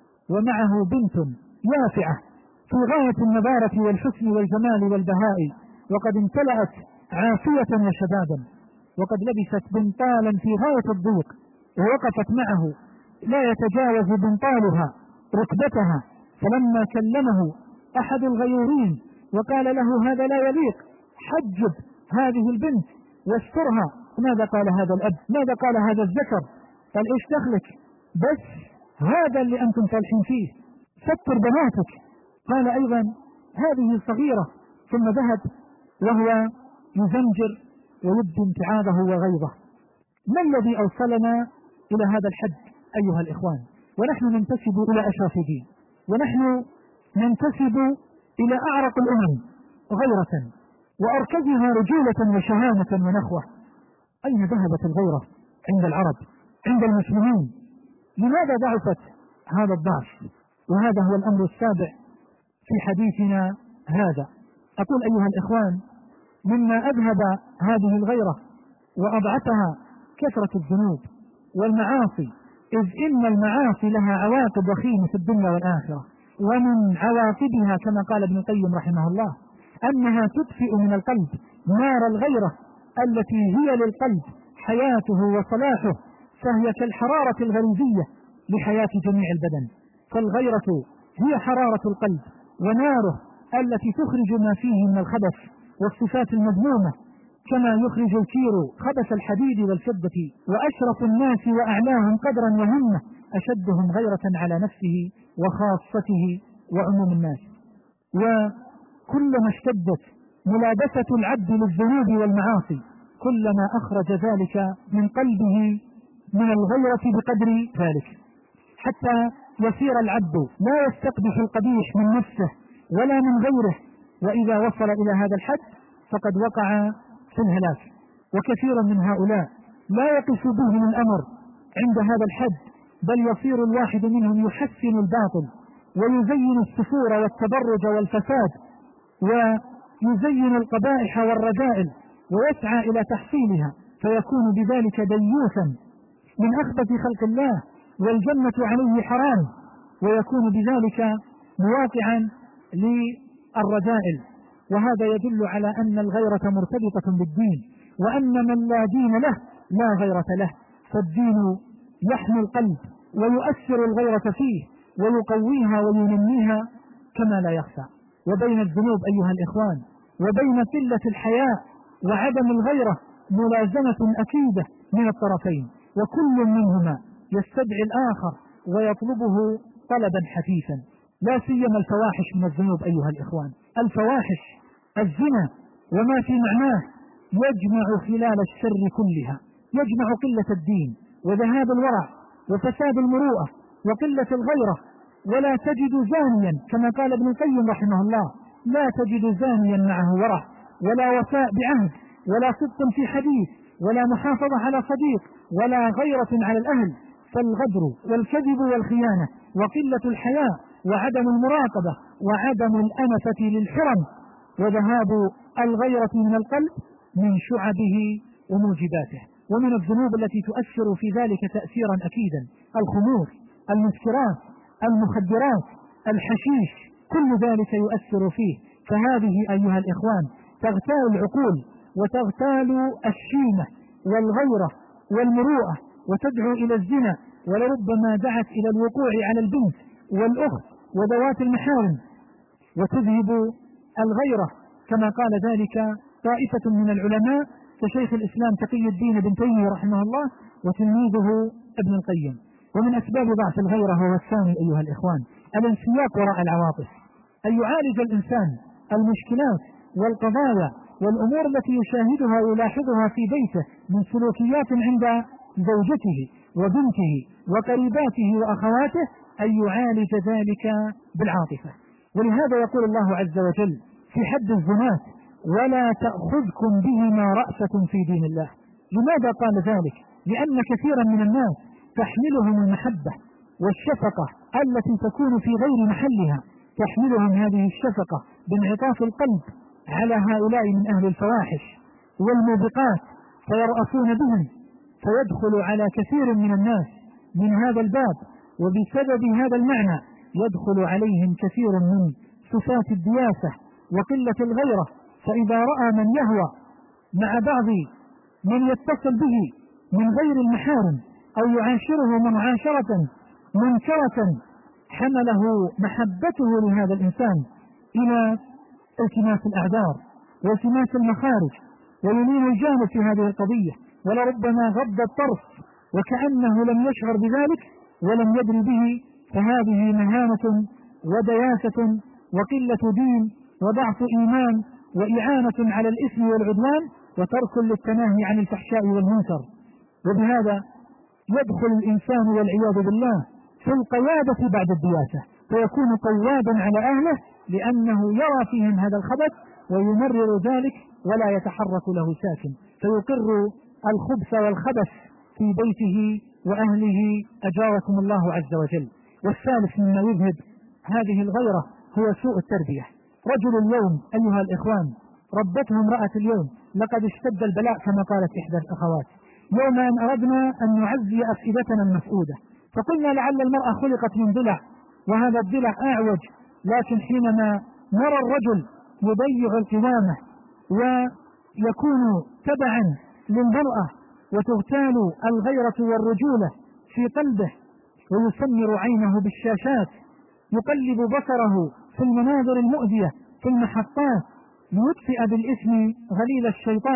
ومعه بنت يافعة في غاية النضارة والحسن والجمال والبهاء، وقد امتلأت عافية وشبابا، وقد لبست بنطالا في غاية الضيق، ووقفت معه لا يتجاوز بنطالها ركبتها. فلما كلمه أحد الغيورين وقال له: هذا لا يليق، حجب هذه البنت واسترها، ماذا قال هذا الأب؟ ماذا قال هذا الذكر؟ قال: ايش دخلك؟ بس هذا اللي أنتم صالحين فيه، ستر بناتك. قال أيضا: هذه صغيرة. ثم ذهب وهو يزمجر ويبدي امتعاضه وغيظه. ما الذي أوصلنا إلى هذا الحد أيها الإخوان؟ ونحن ننتسب إلى أشرف دين، ونحن ننتسب إلى أعرق الأمم غيرة وأركزها رجولة وشهامة ونخوة. أين ذهبت الغيرة عند العرب عند المسلمين؟ لماذا ضعفت هذا الضعف؟ وهذا هو الأمر السابع في حديثنا هذا. أقول أيها الإخوان: مما أذهب هذه الغيرة وأضعفها كثرة الذنوب والمعاصي، إذ إن المعاصي لها عواقب وخيمة في الدنيا والآخرة، ومن عواقبها كما قال ابن القيم رحمه الله أنها تدفئ من القلب نار الغيرة التي هي للقلب حياته وصلاحه، فهي كالحرارة الغريزية لحياة جميع البدن. فالغيرة هي حرارة القلب وناره التي تخرج ما فيه من الخبث والصفات المذمومة كما يخرج الكير خبث الحديد والفضة، وأشرف الناس وأعلاهم قدرا وهمة أشدهم غيرة على نفسه وخاصته وعموم الناس. وكلما اشتدت ملابسة العبد للذنوب والمعاصي كلما أخرج ذلك من قلبه من الغيرة بقدر ذلك، حتى يصير العبد لا يستقبح القبيح من نفسه ولا من غيره، وإذا وصل إلى هذا الحد فقد وقع في الهلاك. وكثير من هؤلاء لا يقف بهم الأمر عند هذا الحد، بل يصير الواحد منهم يحسن الباطل ويزين السفور والتبرج والفساد ويزين القبائح والرذائل ويسعى إلى تحصيلها، فيكون بذلك ديوثا من أخبث خلق الله والجنة عليه حرام، ويكون بذلك مواقعا للرذائل. وهذا يدل على أن الغيرة مرتبطة بالدين، وأن من لا دين له لا غيرة له، فالدين يحمي القلب ويؤثر الغيرة فيه ويقويها وينميها كما لا يخفى. وبين الذنوب أيها الإخوان وبين قلة الحياء وعدم الغيرة ملازمة أكيدة من الطرفين، وكل منهما يستدعي الآخر ويطلبه طلبا حثيثا. لا سيما الفواحش من الذنوب أيها الإخوان. الفواحش الزنا وما في معناه يجمع خلال الشر كلها، يجمع قلة الدين وذهاب الورع وفساد المروءة وقلة الغيرة. ولا تجد زانيا كما قال ابن القيم رحمه الله، لا تجد زانيا معه ورع ولا وفاء بعهد ولا صدق في حديث ولا محافظة على صديق ولا غيرة على الأهل. فالغدر والكذب والخيانة وقلة الحياء وعدم المراقبة وعدم الأنفة للحرم وذهاب الغيرة من القلب من شعبه وموجباته. ومن الذنوب التي تؤثر في ذلك تأثيرا أكيدا الخمور، المسكرات، المخدرات، الحشيش، كل ذلك يؤثر فيه. فهذه أيها الإخوان تغتال العقول وتغتال الشيمة والغيرة والمروءة وتدعو إلى الزنا، ولربما دعت إلى الوقوع على البنت والأخت وذوات المحارم، وتذهب الغيرة كما قال ذلك طائفة من العلماء كشيخ الإسلام تقي الدين ابن تيمية رحمه الله وتلميذه ابن القيم. ومن أسباب ضعف الغيرة هو الثاني أيها الإخوان الانسياق وراء العواطف، أن يعالج الإنسان المشكلات والقضايا والأمور التي يشاهدها ويلاحظها في بيته من سلوكيات عند زوجته وبنته وقريباته وأخواته، أن يعالج ذلك بالعاطفة. ولهذا يقول الله عز وجل في حد الزنات: ولا تأخذكم بهما رأفة في دين الله. لماذا قال ذلك؟ لأن كثيرا من الناس تحملهم المحبة والشفقة التي تكون في غير محلها، تحملهم هذه الشفقة بانعطاف القلب على هؤلاء من أهل الفواحش والموبقات فيرأفون بهم، فيدخل على كثير من الناس من هذا الباب، وبسبب هذا المعنى يدخل عليهم كثير من صفات الدياسة وقلة الغيرة. فإذا رأى من يهوى مع بعض من يتصل به من غير المحارم أو يعاشره معاشرة منكرة حمله محبته لهذا الإنسان إلى التماس الأعذار والتماس المخارج ويمين الجانب في هذه القضية، ولربما غض الطرف وكأنه لم يشعر بذلك ولم يدري به. فهذه مهانة ودياسة وقلة دين وضعف إيمان وإعانة على الإثم والعدوان وترك للتناهي عن الفحشاء والمنكر. وبهذا يدخل الإنسان والعياذ بالله في القيادة بعد الدياسة، فيكون قوادا على أهله لأنه يرى فيهم هذا الخبث ويمرر ذلك ولا يتحرك له ساكن، فيقر الخبث والخبث في بيته وأهله أجاركم الله عز وجل. والثالث مما يذهب هذه الغيرة هو سوء التربية. رجل اليوم أيها الإخوان ربته امرأة اليوم لقد اشتد البلاء كما قالت إحدى الأخوات يوم أن أردنا أن نعزي أفئدتنا المفقودة، فقلنا لعل المرأة خلقت من ضلع وهذا الضلع أعوج، لكن حينما نرى الرجل يضيع القوامة ويكون تبعا للمرأة وتغتال الغيرة والرجولة في قلبه ويسمر عينه بالشاشات، يقلب بصره في المناظر المؤذية في المحطات ليطفئ بالإثم غليل الشيطان،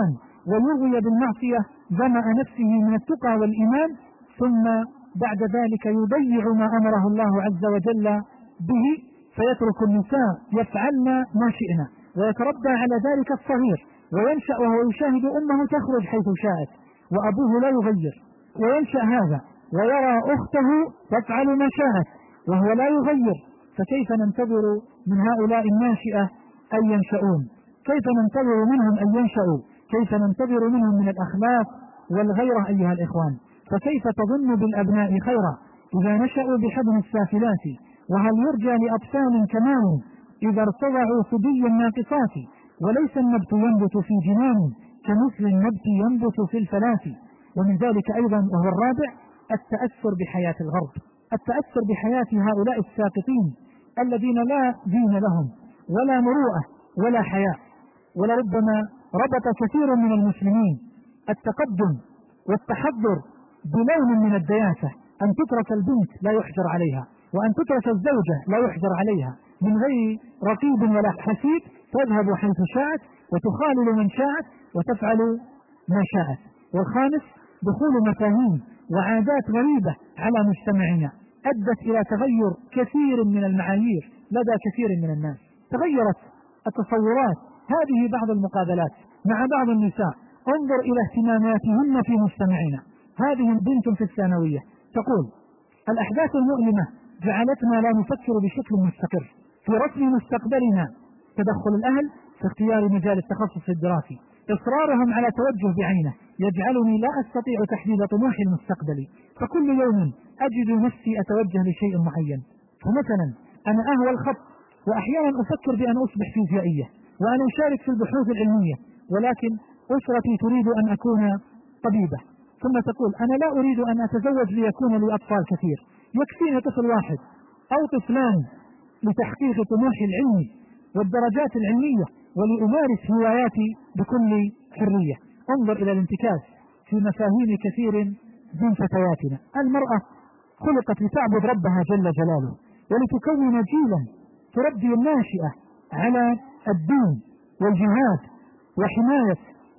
ويغوي بالمعصية ظمأ نفسه من التقى والإيمان، ثم بعد ذلك يضيع ما أمره الله عز وجل به، فيترك النساء يفعلن ما شئنا، ويتربى على ذلك الصغير، وينشأ وهو يشاهد أمه تخرج حيث شاءت وأبوه لا يغير، وينشأ هذا ويرى أخته تفعل ما شاءت وهو لا يغير. فكيف ننتظر من هؤلاء الناشئة أن ينشؤون؟ كيف ننتظر منهم أن ينشأوا؟ كيف ننتظر منهم من الأخلاق والغيرة أيها الإخوان؟ فكيف تظن بالأبناء خيرا إذا نشأوا بحضن السافلات؟ وهل يرجى لأطفال كمان إذا ارتضعوا صبيا ناقصات؟ وليس النبت ينبت في جنان كمثل النبت ينبت في الفلاة. ومن ذلك أيضا وهو الرابع التأثر بحياة الغرب، التأثر بحياة هؤلاء الساقطين الذين لا دين لهم ولا مروءة ولا حياء. ولربما ربط كثير من المسلمين التقدم والتحضر بلون من الدياسة، أن تترك البنت لا يحجر عليها، وأن تترك الزوجة لا يحجر عليها من غير رقيب ولا حسيب، تذهب حيث شاءت وتخالل من شاءت وتفعل ما شاءت. والخامس دخول مفاهيم وعادات غريبة على مجتمعنا أدت إلى تغير كثير من المعايير لدى كثير من الناس، تغيرت التصورات. هذه بعض المقابلات مع بعض النساء، انظر إلى اهتماماتهن في مجتمعنا. هذه بنت في الثانوية تقول: الأحداث المؤلمة جعلتنا لا نفكر بشكل مستقر في رسم مستقبلنا، تدخل الأهل في اختيار مجال التخصص الدراسي، إصرارهم على توجه بعينه يجعلني لا أستطيع تحديد طموحي المستقبلي، فكل يوم أجد نفسي أتوجه لشيء معين. فمثلا أنا أهوى الخط، وأحيانا أفكر بأن أصبح فيزيائية وأنا أشارك في البحوث العلمية، ولكن أسرتي تريد أن أكون طبيبة. ثم تقول: أنا لا أريد أن أتزوج ليكون لي أطفال كثير، يكفيني طفل واحد أو طفلان لتحقيق طموحي العلمي والدرجات العلمية ولأمارس هواياتي بكل حرية. انظر إلى الانتكاس في مفاهيم كثير من فتياتنا. المرأة خلقت لتعبد ربها جل جلاله ولتكون جيلا تربي الناشئة على الدين والجهاد وحماية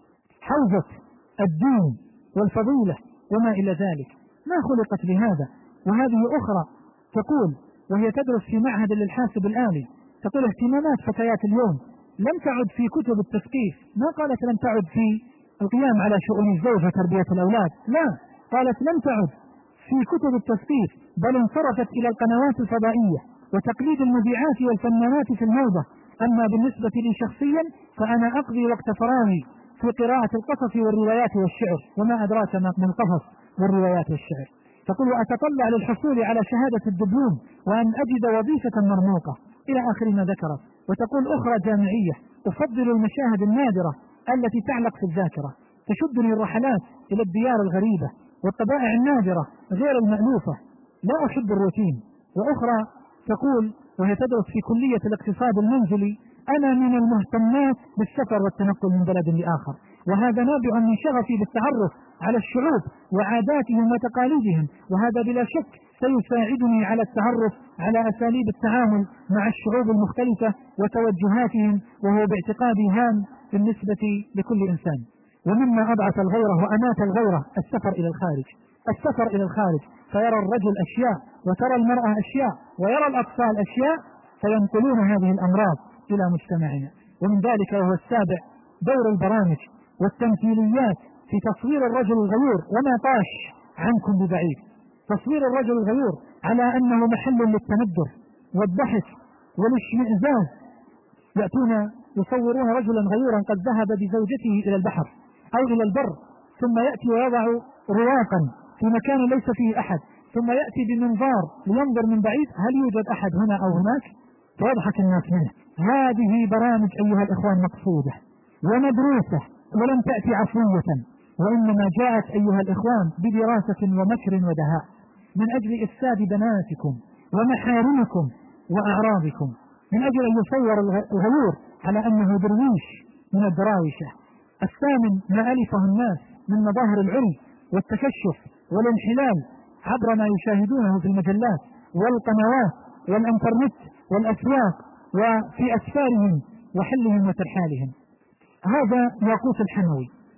حوزة الدين والفضيلة وما إلى ذلك. ما خلقت لهذا. وهذه أخرى تقول وهي تدرس في معهد للحاسب الآلي، تقول: اهتمامات فتيات اليوم لم تعد في كتب التثقيف. ما قالت لم تعد في القيام على شؤون الزوج وتربية الأولاد، لا، قالت لم تعد في كتب التثقيف، بل انصرفت إلى القنوات الفضائية وتقليد المذيعات والفنانات في الموضة. أما بالنسبة لي شخصيا فأنا أقضي وقت فراغي في قراءة القصص والروايات والشعر، وما أدراك ما القصص والروايات والشعر. تقول: وأتطلع للحصول على شهادة الدبلوم وأن أجد وظيفة مرموقة، إلى آخر ما ذكرت. وتقول أخرى جامعية: أفضل المشاهد النادرة التي تعلق في الذاكرة، تشدني الرحلات إلى الديار الغريبة والطبائع النادرة غير المألوفة، لا أحب الروتين. وأخرى تقول وهي تدرس في كلية الاقتصاد المنزلي: أنا من المهتمات بالسفر والتنقل من بلد لآخر، وهذا نابع من شغفي بالتعرف على الشعوب وعاداتهم وتقاليدهم، وهذا بلا شك سيساعدني على التعرف على أساليب التعامل مع الشعوب المختلفة وتوجهاتهم، وهو باعتقادي هام بالنسبة لكل إنسان. ومما أضعف الغيرة وأمات الغيرة السفر إلى الخارج، السفر إلى الخارج، فيرى الرجل أشياء وترى المرأة أشياء ويرى الأطفال أشياء، فينقلون هذه الأمراض إلى مجتمعنا. ومن ذلك وهو السابع دور البرامج والتمثيليات في تصوير الرجل الغيور. وما طاش عنكم ببعيد تصوير الرجل الغيور على أنه محل للتندر والضحك والاشمئزاز. يأتون يصورون رجلا غيورا قد ذهب بزوجته إلى البحر أو إلى البر، ثم يأتي ويضع رواقا في مكان ليس فيه أحد، ثم يأتي بمنظار لينظر من بعيد هل يوجد أحد هنا أو هناك، فيضحك الناس منه. هذه برامج أيها الإخوان مقصودة ومدروسة ولم تأتي عفوية، وإنما جاءت أيها الإخوان بدراسة ومكر ودهاء من أجل إفساد بناتكم ومحارمكم وأعراضكم، من أجل أن يصور الغيور على أنه درويش من الدراوشة. الثامن ما ألفه الناس من مظاهر العري والتكشف والانحلال عبر ما يشاهدونه في المجلات والقنوات والإنترنت والأسواق وفي أسفارهم وحلهم وترحالهم. هذا ياقوت الحموي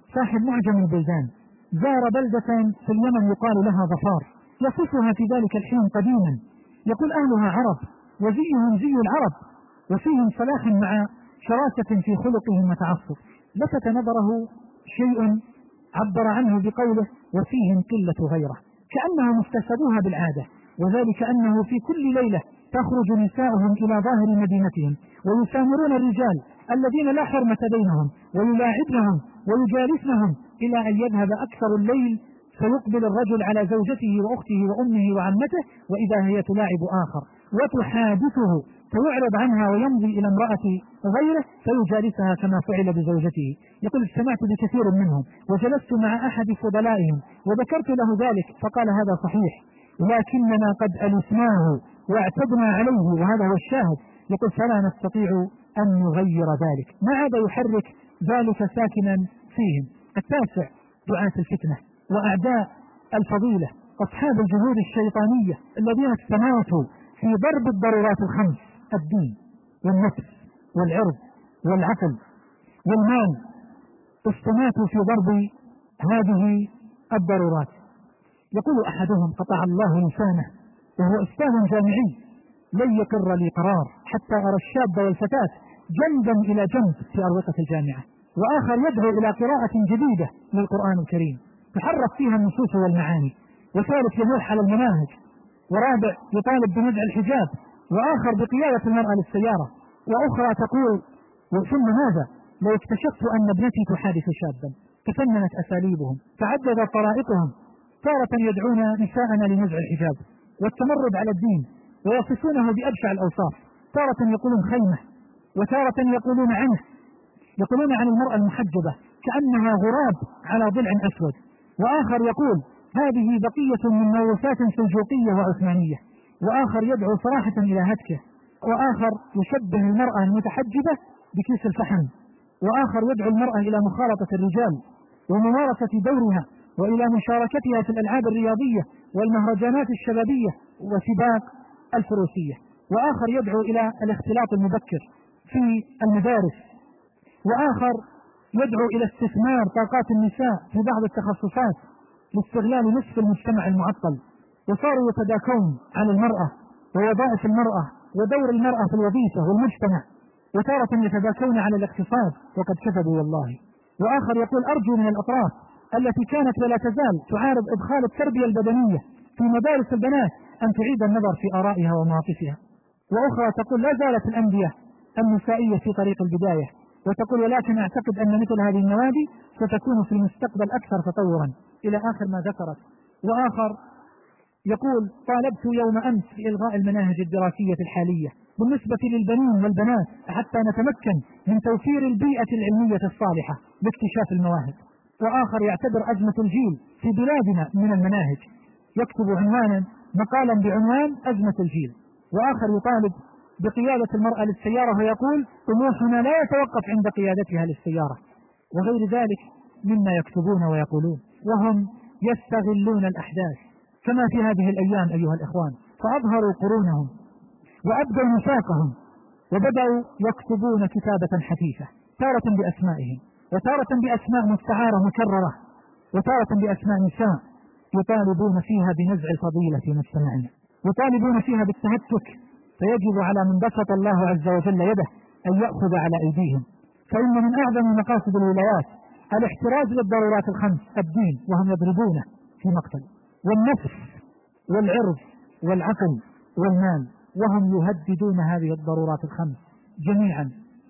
صاحب معجم البلدان زار بلدة في اليمن يقال لها ظفار، يصفها في ذلك الحين قديما، يقول أهلها عرب وزيهم زي العرب وفيهم صلاح مع شراسة في خلقهم وتعصب. لفت نظره شيء عبر عنه بقوله وفيهم قلة غيره، كأنهم اكتسبوها بالعادة، وذلك أنه في كل ليلة تخرج نساؤهم إلى ظاهر مدينتهم ويسامرون الرجال الذين لا حرمة بينهم ويلاعبنهم ويجالسنهم إلى أن يذهب أكثر الليل فيقبل الرجل على زوجته وأخته وأمه وعمته وإذا هي تلاعب آخر وتحادثه فيعرض عنها ويمضي إلى امرأة غيره فيجالسها كما فعل بزوجته. يقول اجتمعت بكثير منهم وجلست مع أحد فضلائهم وذكرت له ذلك فقال هذا صحيح لكننا قد ألفناه واعتدنا عليه، وهذا هو الشاهد. يقول فلا نستطيع أن نغير ذلك، ما عاد يحرك ذلك ساكنا فيهم. التاسع دعاة الفتنة وأعداء الفضيلة أصحاب الجهود الشيطانية الذين استماتوا في ضرب الضرورات الخمس: الدين والنفس والعرض والعقل والمال، استماتوا في ضرب هذه الضرورات. يقول أحدهم قطع الله لسانه وهو أستاذ جامعي لن يقر لي قرار حتى أرى الشاب والفتاة جنبا إلى جنب في أروقة الجامعة، وآخر يدعو إلى قراءة جديدة للقرآن الكريم تحرك فيها النصوص والمعاني، وثالث يموح على المناهج، ورابع يطالب بنزع الحجاب، وآخر بقيادة المرأة للسيارة، وأخرى تقول ثم ماذا لو اكتشفت أن ابنتي تحادث شابا. تفننت أساليبهم، تعددت طرائقهم، تارة يدعون نساءنا لنزع الحجاب والتمرد على الدين ويصفونه بأبشع الأوصاف، تارة يقولون خيمة، وتارة يقولون عنه، يقولون عن المرأة المحجبة كأنها غراب على ضلع أسود، وآخر يقول هذه بقية من موروثات سلجوقية وعثمانية، وآخر يدعو صراحة إلى هتكه، وآخر يشبه المرأة المتحجبة بكيس الفحم، وآخر يدعو المرأة إلى مخالطة الرجال وممارسة دورها وإلى مشاركتها في الألعاب الرياضية والمهرجانات الشبابية وسباق الفروسية، وآخر يدعو إلى الاختلاط المبكر في المدارس، وآخر يدعو إلى استثمار طاقات النساء في بعض التخصصات لاستغلال نصف المجتمع المعطل، وصاروا يتداكون على المرأة ووظائف المرأة ودور المرأة في الوظيفة والمجتمع، وتارة يتداكون على الاقتصاد وقد كذبوا والله. وآخر يقول أرجو من الأطراف التي كانت ولا تزال تعارض إدخال التربية البدنية في مدارس البنات أن تعيد النظر في آرائها ومواقفها. وأخرى تقول لا زالت الأندية النسائية في طريق البداية، وتقول ولكن أعتقد أن مثل هذه النوادي ستكون في المستقبل أكثر تطورا، إلى آخر ما ذكرت. وآخر يقول طالبت يوم أمس بإلغاء المناهج الدراسية الحالية بالنسبة للبنين والبنات حتى نتمكن من توفير البيئة العلمية الصالحة لاكتشاف المواهب. وآخر يعتبر أزمة الجيل في بلادنا من المناهج، يكتب عنوانا مقالا بعنوان أزمة الجيل. وآخر يطالب بقيادة المرأة للسيارة ويقول طموحنا لا يتوقف عند قيادتها للسيارة، وغير ذلك مما يكتبون ويقولون، وهم يستغلون الأحداث كما في هذه الأيام أيها الإخوان، فأظهروا قرونهم وأبدوا نفاقهم وبدأوا يكتبون كتابة حثيثة، تارة بأسمائهم وتارة بأسماء مستعارة مكررة وتارة بأسماء نساء يطالبون فيها بنزع الفضيلة في مجتمعنا، يطالبون فيها بالتهتك، فيجب على من بسط الله عز وجل يده أن يأخذ على أيديهم. فإن من أعظم مقاصد الولايات الاحتراز للضرورات الخمس: الدين وهم يضربونه في مقتل، والنفس والعرض والعقل والمال وهم يهددون هذه الضرورات الخمس جميعا.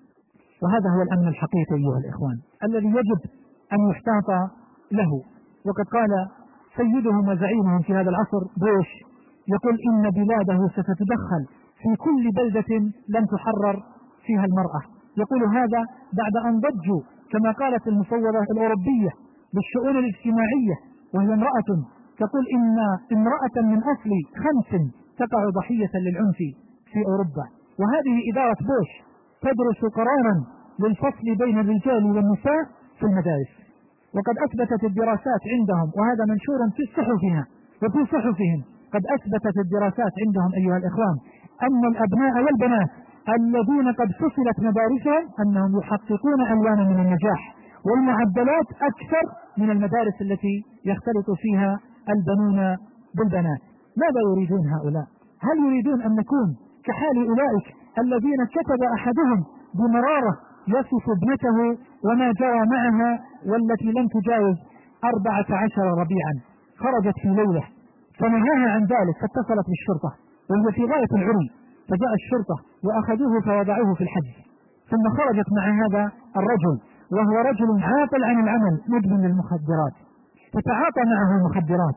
وهذا هو الأمن الحقيقي أيها الإخوان الذي يجب أن يحتاط له. وقد قال سيدهم وزعيمهم في هذا العصر بوش، يقول إن بلاده ستتدخل في كل بلدة لم تحرر فيها المرأة. يقول هذا بعد أن ضجوا كما قالت المفوضة الأوروبية بالشؤون الاجتماعية وهي امرأة تقول إن امرأة من أصل 5 تقع ضحية للعنف في أوروبا. وهذه إدارة بوش تدرس قرارا للفصل بين الرجال والنساء في المدارس، وقد أثبتت الدراسات عندهم، وهذا منشور في صحفها وفي صحفهم، قد أثبتت الدراسات عندهم أيها الإخوان أن الأبناء والبنات الذين قد فصلت مدارسهم أنهم يحققون ألوانا من النجاح والمعدلات أكثر من المدارس التي يختلط فيها البنون بالبنات. ماذا يريدون هؤلاء؟ هل يريدون أن نكون كحال أولئك الذين كتب أحدهم بمرارة يصف ابنته وما جرى معها والتي لم تجاوز 14 ربيعا، خرجت في ليلة فنهاها عن ذلك فاتصلت بالشرطة وهي في غاية العري، فجاء الشرطة وأخذوه فوضعوه في الحجز، ثم خرجت مع هذا الرجل وهو رجل عاطل عن العمل مدمن للمخدرات، فتعاطى معه المخدرات،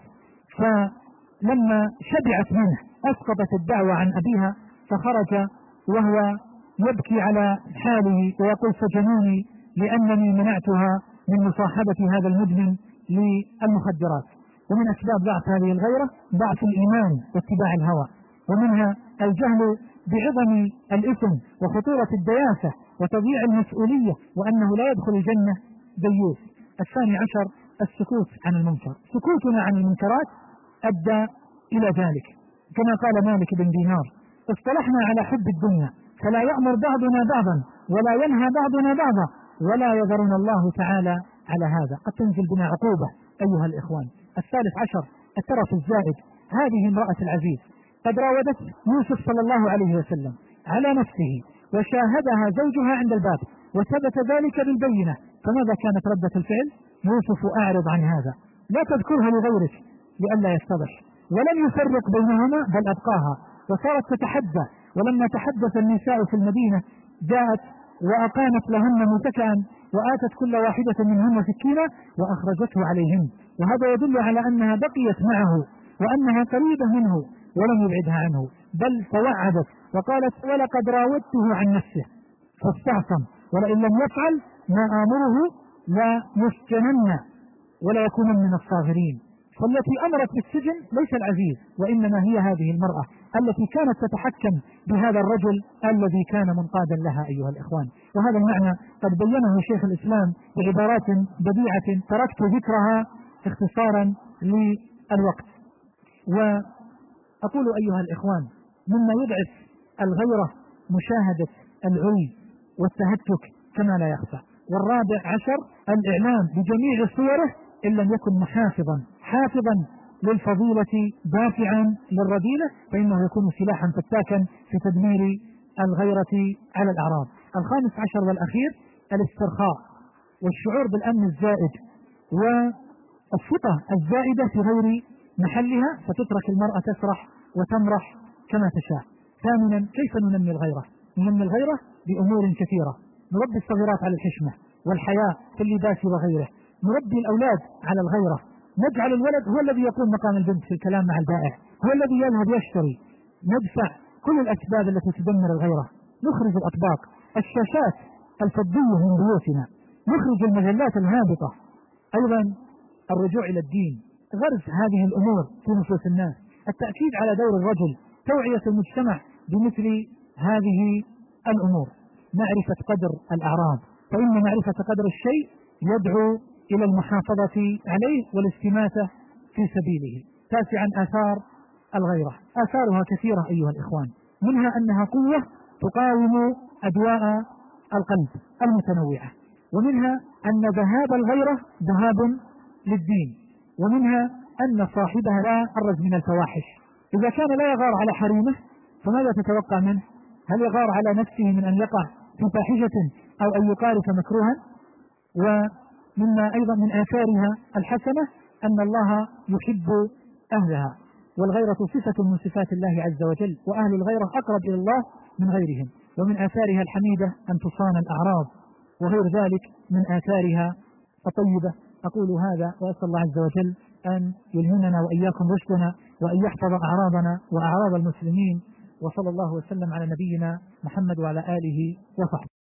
فلما شبعت منه أسقطت الدعوة عن أبيها، فخرج وهو يبكي على حاله ويقول سجنوني لأنني منعتها من مصاحبة هذا المدمن للمخدرات. ومن أسباب ضعف هذه الغيرة ضعف الإيمان واتباع الهوى، ومنها الجهل بعظم الإثم وخطورة الدياسة وتضييع المسؤولية وأنه لا يدخل الجنة ديوث. 12 السكوت عن المنكر. سكوتنا عن المنكرات أدى إلى ذلك، كما قال مالك بن دينار: اصطلحنا على حب الدنيا فلا يأمر بعضنا بعضا ولا ينهى بعضنا بعضا ولا يذرنا الله تعالى على هذا. قد تنزل بنا عقوبة أيها الإخوان. 13 الترف الزائد. هذه امرأة العزيز قد راودت يوسف صلى الله عليه وسلم على نفسه وشاهدها زوجها عند الباب وثبت ذلك بالبينة، فماذا كانت ردة الفعل؟ يوسف أعرض عن هذا، لا تذكرها لغيرك لئلا يفتضح، ولم يفرق بينهما بل أبقاها، وصارت تتحدى. ولما تحدث النساء في المدينة جاءت وأقامت لهن متكئا وآتت كل واحدة منهن سكينة وأخرجته عليهن، وهذا يدل على أنها بقيت معه وأنها قريبة منه ولم يبعدها عنه، بل توعدت وقالت: ولقد راودته عن نفسه فاستعصم ولئن لم يفعل ما آمره لا يسجنن ولا يكون من الصاغرين. فالتي أمرت بالسجن ليس العزيز، وإنما هي هذه المرأة التي كانت تتحكم بهذا الرجل الذي كان منقادا لها أيها الإخوان. وهذا المعنى قد بينه شيخ الإسلام بعبارات بديعة تركت ذكرها اختصارا للوقت. وأقول أيها الإخوان: مما يضعف الغيرة مشاهدة العري والتهتك كما لا يخفى. 14 الإعلام بجميع صوره إن لم يكن حافظا للفضيلة دافعا للرذيلة، فإنه يكون سلاحا فتاكا في تدمير الغيرة على الأعراض. 15 والأخير الاسترخاء والشعور بالأمن الزائد والثقة الزائدة في غير محلها، فتترك المرأة تسرح وتمرح كما تشاء. 8 كيف ننمي الغيرة؟ ننمي الغيرة بأمور كثيرة. نربي الصغيرات على الحشمة والحياء في اللباس وغيره، نربي الأولاد على الغيرة، نجعل الولد هو الذي يقوم مقام البنت في الكلام مع البائع، هو الذي يذهب يشتري، ندفع كل الأسباب التي تدمر الغيرة، نخرج الأطباق، الشاشات الفضية من بيوتنا، نخرج المجلات الهابطة. أيضا الرجوع إلى الدين، غرس هذه الأمور في نفوس الناس، التأكيد على دور الرجل، توعية المجتمع بمثل هذه الأمور. معرفة قدر الأعراض، فإن معرفة قدر الشيء يدعو إلى المحافظة عليه والاستماتة في سبيله. 9 آثار الغيرة. آثارها كثيرة أيها الإخوان، منها أنها قوة تقاوم أدواء القلب المتنوعة، ومنها أن ذهاب الغيرة ذهاب للدين، ومنها أن صاحبها لا أرز من الفواحش. إذا كان لا يغار على حريمه فماذا تتوقع منه؟ هل يغار على نفسه من أن يقع في فاحشة أو أن يقارف مكروها؟ ومما أيضا من آثارها الحسنة أن الله يحب أهلها، والغيرة صفة من صفات الله عز وجل، وأهل الغيرة أقرب إلى الله من غيرهم. ومن آثارها الحميدة أن تصان الأعراض، وغير ذلك من آثارها الطيبة. أقول هذا وأسأل الله عز وجل أن يلهمنا وإياكم رشدنا، وأن يحفظ أعراضنا وأعراض المسلمين، وصلى الله وسلم على نبينا محمد وعلى آله وصحبه.